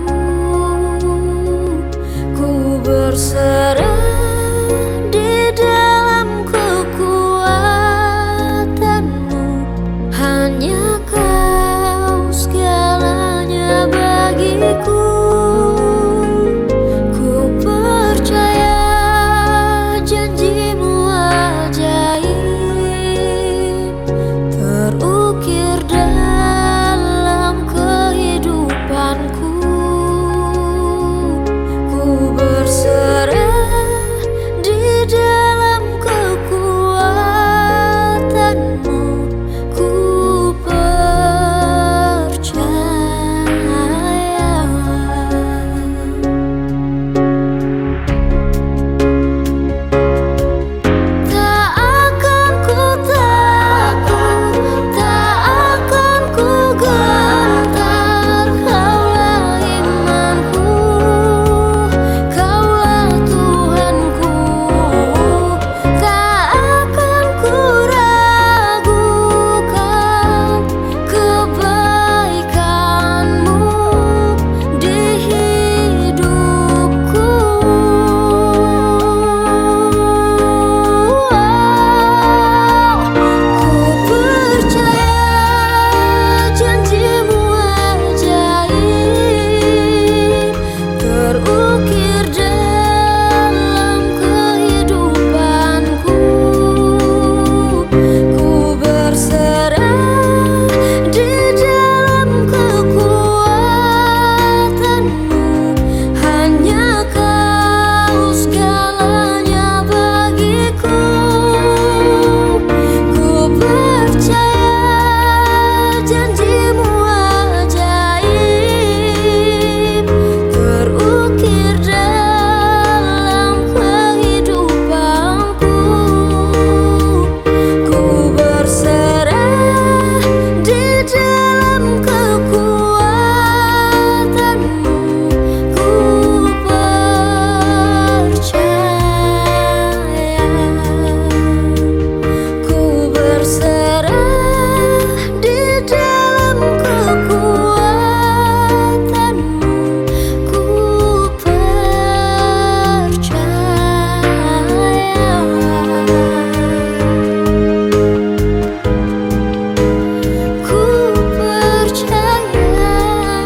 Ku berserah di dalam kekuatan-Mu, hanya Kau segalanya bagiku. Ku percaya janji-Mu ajaib terukir dalam kehidupanku. Ku berserah di dalam kekuatan-Mu, ku percaya. Tak akan ku takut, tak akan ku gentar. Kaulah imanku, Kaulah Tuhanku. Tak akan ku ragukan kebaikan-Mu di hidupku. Ku percaya janji-Mu ajaib terukir dalam kehidupanku. Ku berserah di dalam kekuatan-Mu, hanya Kau segalanya bagiku. Ku percaya janji-Mu ajaib terukir dalam kehidupanku. Ku berserah di dalam kekuatan-Mu, ku percaya. Ku berserah di dalam kekuatan-Mu, ku percaya. Ku percaya.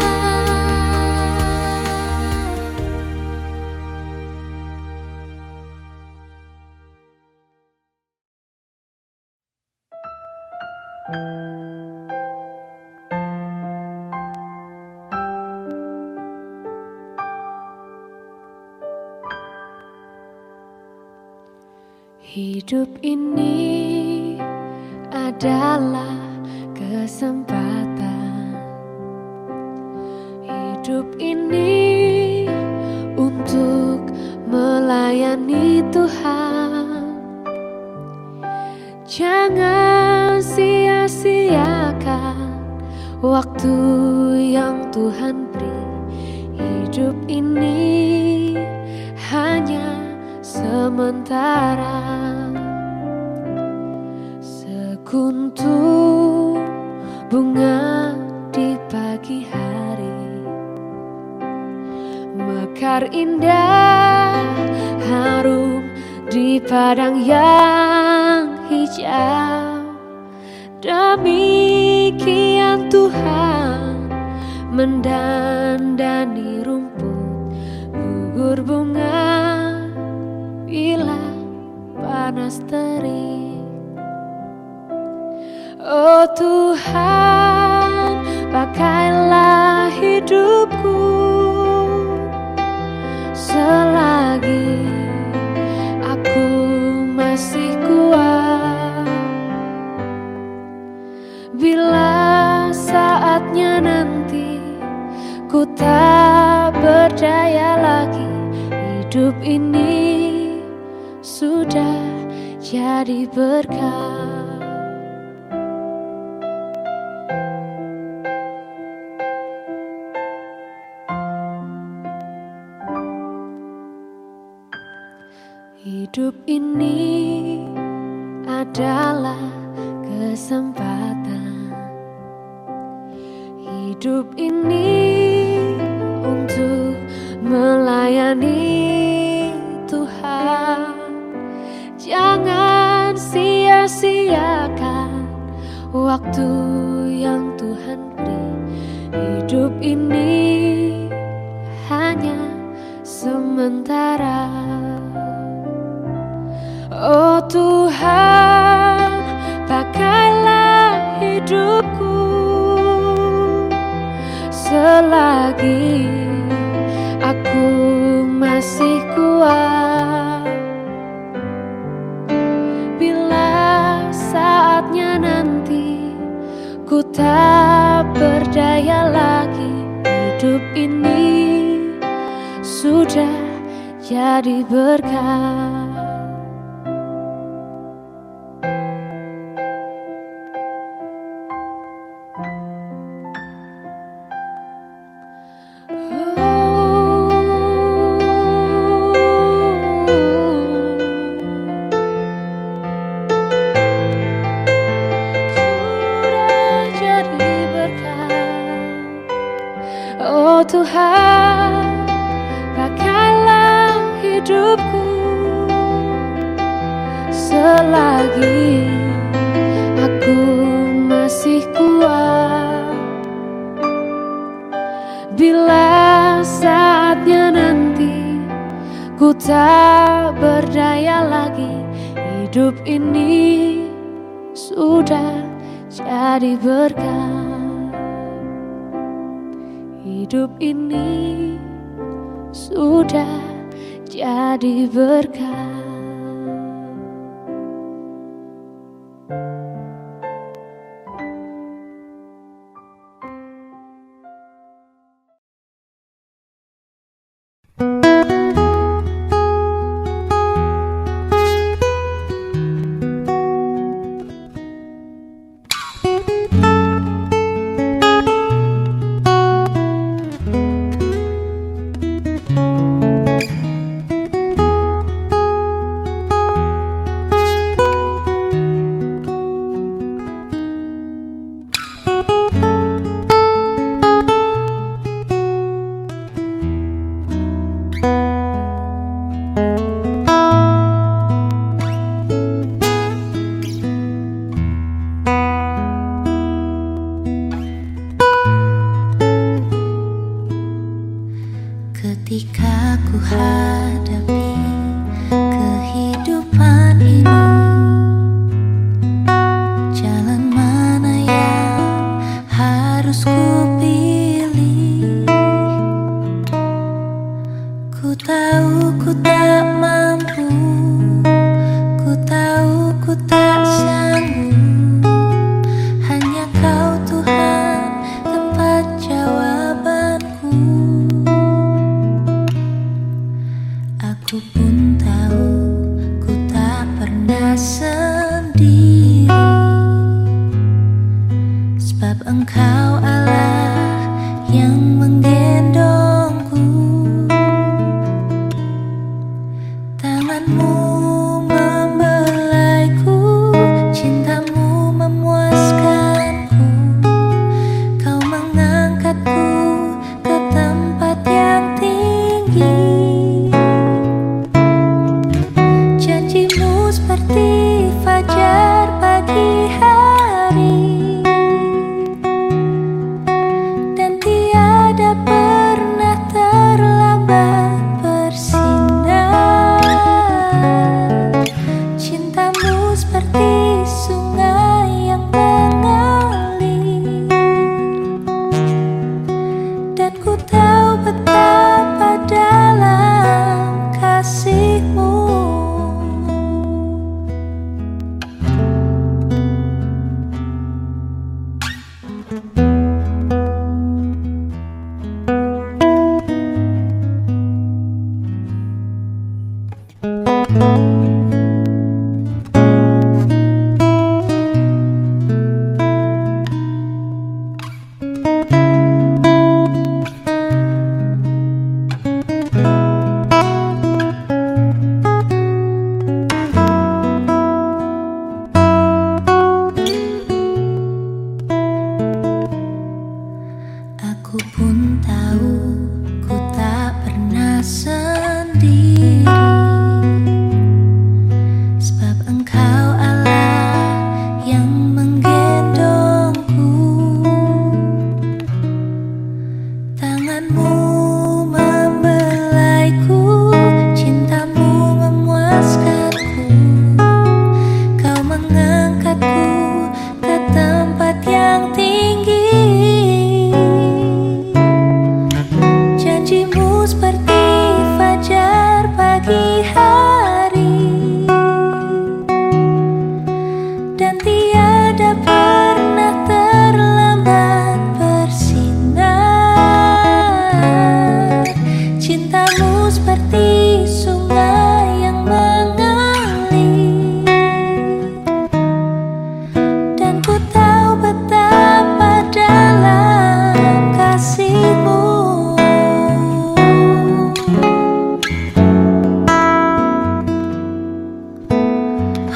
Hidup ini adalah kesempatan. Hidup ini untuk melayani Tuhan. Jangan sia-siakan waktu yang Tuhan beri. Hidup ini hanya sementara. Sekuntum bunga di pagi hari, mekar indah harum di padang yang hijau. Demikian Tuhan mendandani rumput, gugur bunga bila panas terik. Oh Tuhan, pakailah hidupku selagi aku masih kuat. Bila saatnya nanti ku tak berdaya lagi, hidup ini sudah jadi berkah. Hidup ini adalah kesempatan. Hidup ini untuk melayani Tuhan. Jangan sia-siakan waktu yang Tuhan beri. Hidup ini hanya sementara. Oh Tuhan, pakailah hidupku selagi aku masih kuat. Bila saatnya nanti ku tak berdaya lagi, hidup ini sudah jadi berkah. Oh Tuhan, pakailah hidupku selagi aku masih kuat. Bila saatnya nanti ku tak berdaya lagi, hidup ini sudah jadi berkah. Hidup ini sudah jadi berkah.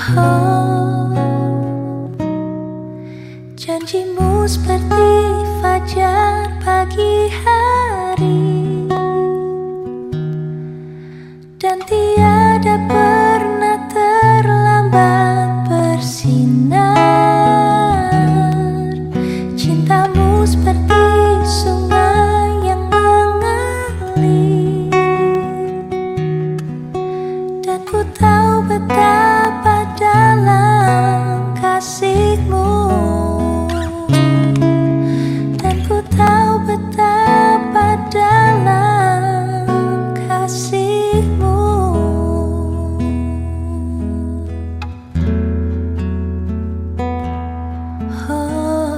Oh, janjimu seperti fajar pagi hari, dan tiada pernah terlambat bersinar. Cintamu seperti sungai yang mengalir, dan ku tahu betapa dalam kasihmu, dan ku tahu betapa dalam kasihmu. Oh.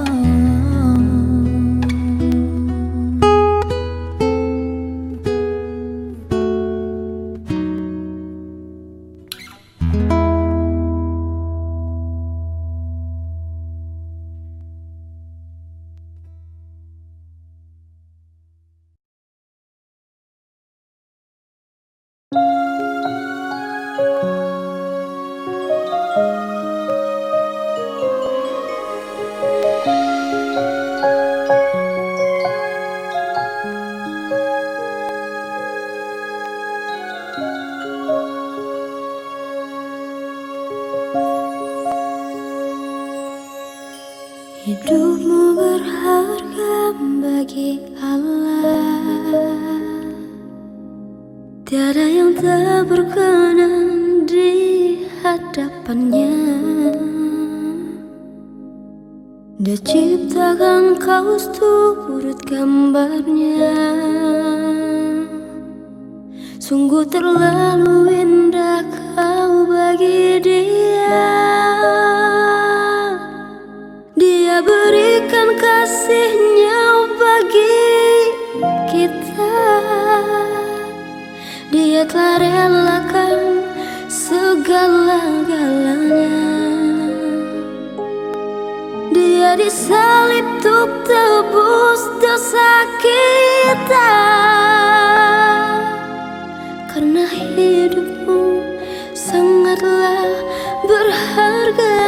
Hidupmu berharga bagi Allah, tiada yang tak berkenan di hadapannya. Dia ciptakan kau seturut gambarnya, sungguh terlalu indah kau bagi dia. Dia berikan kasihnya bagi kita, dia telah relakan segala-galanya. Dia disalib untuk tebus dosa kita, karena hidupmu sangatlah berharga.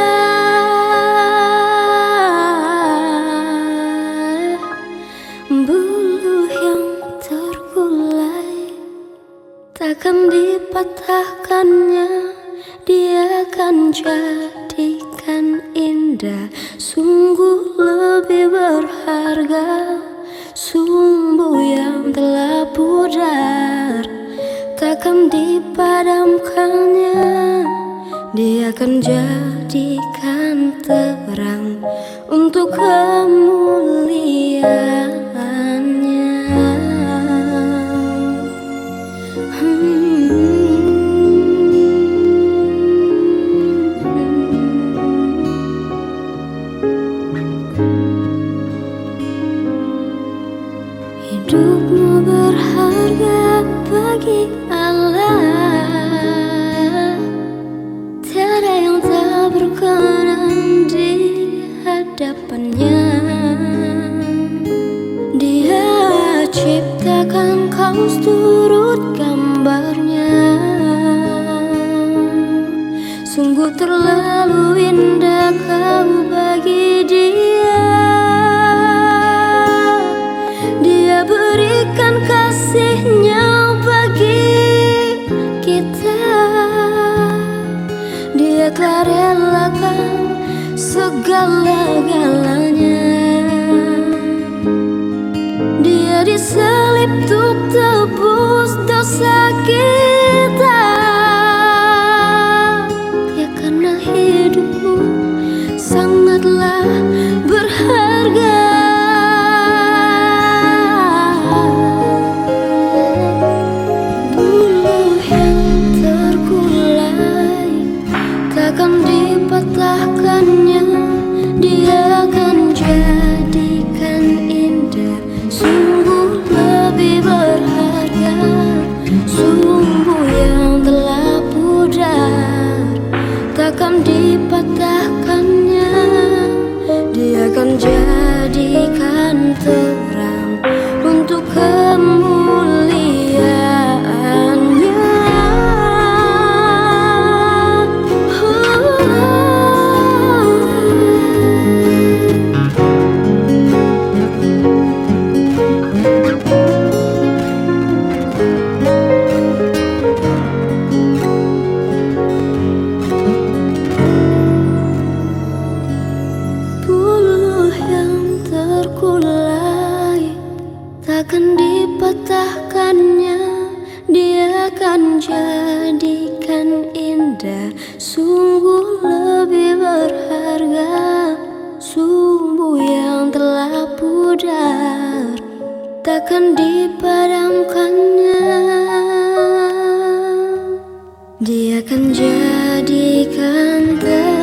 Buluh yang tergulai takkan dipatahkannya, dia akan jadikan indah. Sungguh lebih berharga sumbu yang telah pudar, takkan dipadamkannya, dia akan jadikan terang untuk kemuliaannya. Hidupmu berharga bagi Allah, tiada yang tak berkenan di hadapannya. Dia ciptakan kau seturut gambarnya, sungguh terlalu indah kau bagi dia. Dia berikan kasihnya bagi kita, dia telah relakan segala-galanya. Dia disalib untuk tebus dosa kita, ya karena hidupmu sangatlah berharga. Takkan dipatahkannya, dia akan jadikan indah. Sungguh lebih berharga sumbu yang telah pudar, takkan dipatahkannya, dia akan jadikan terang untuk kemuliaannya. Oh. akan dipadamkannya. Dia akan jadikan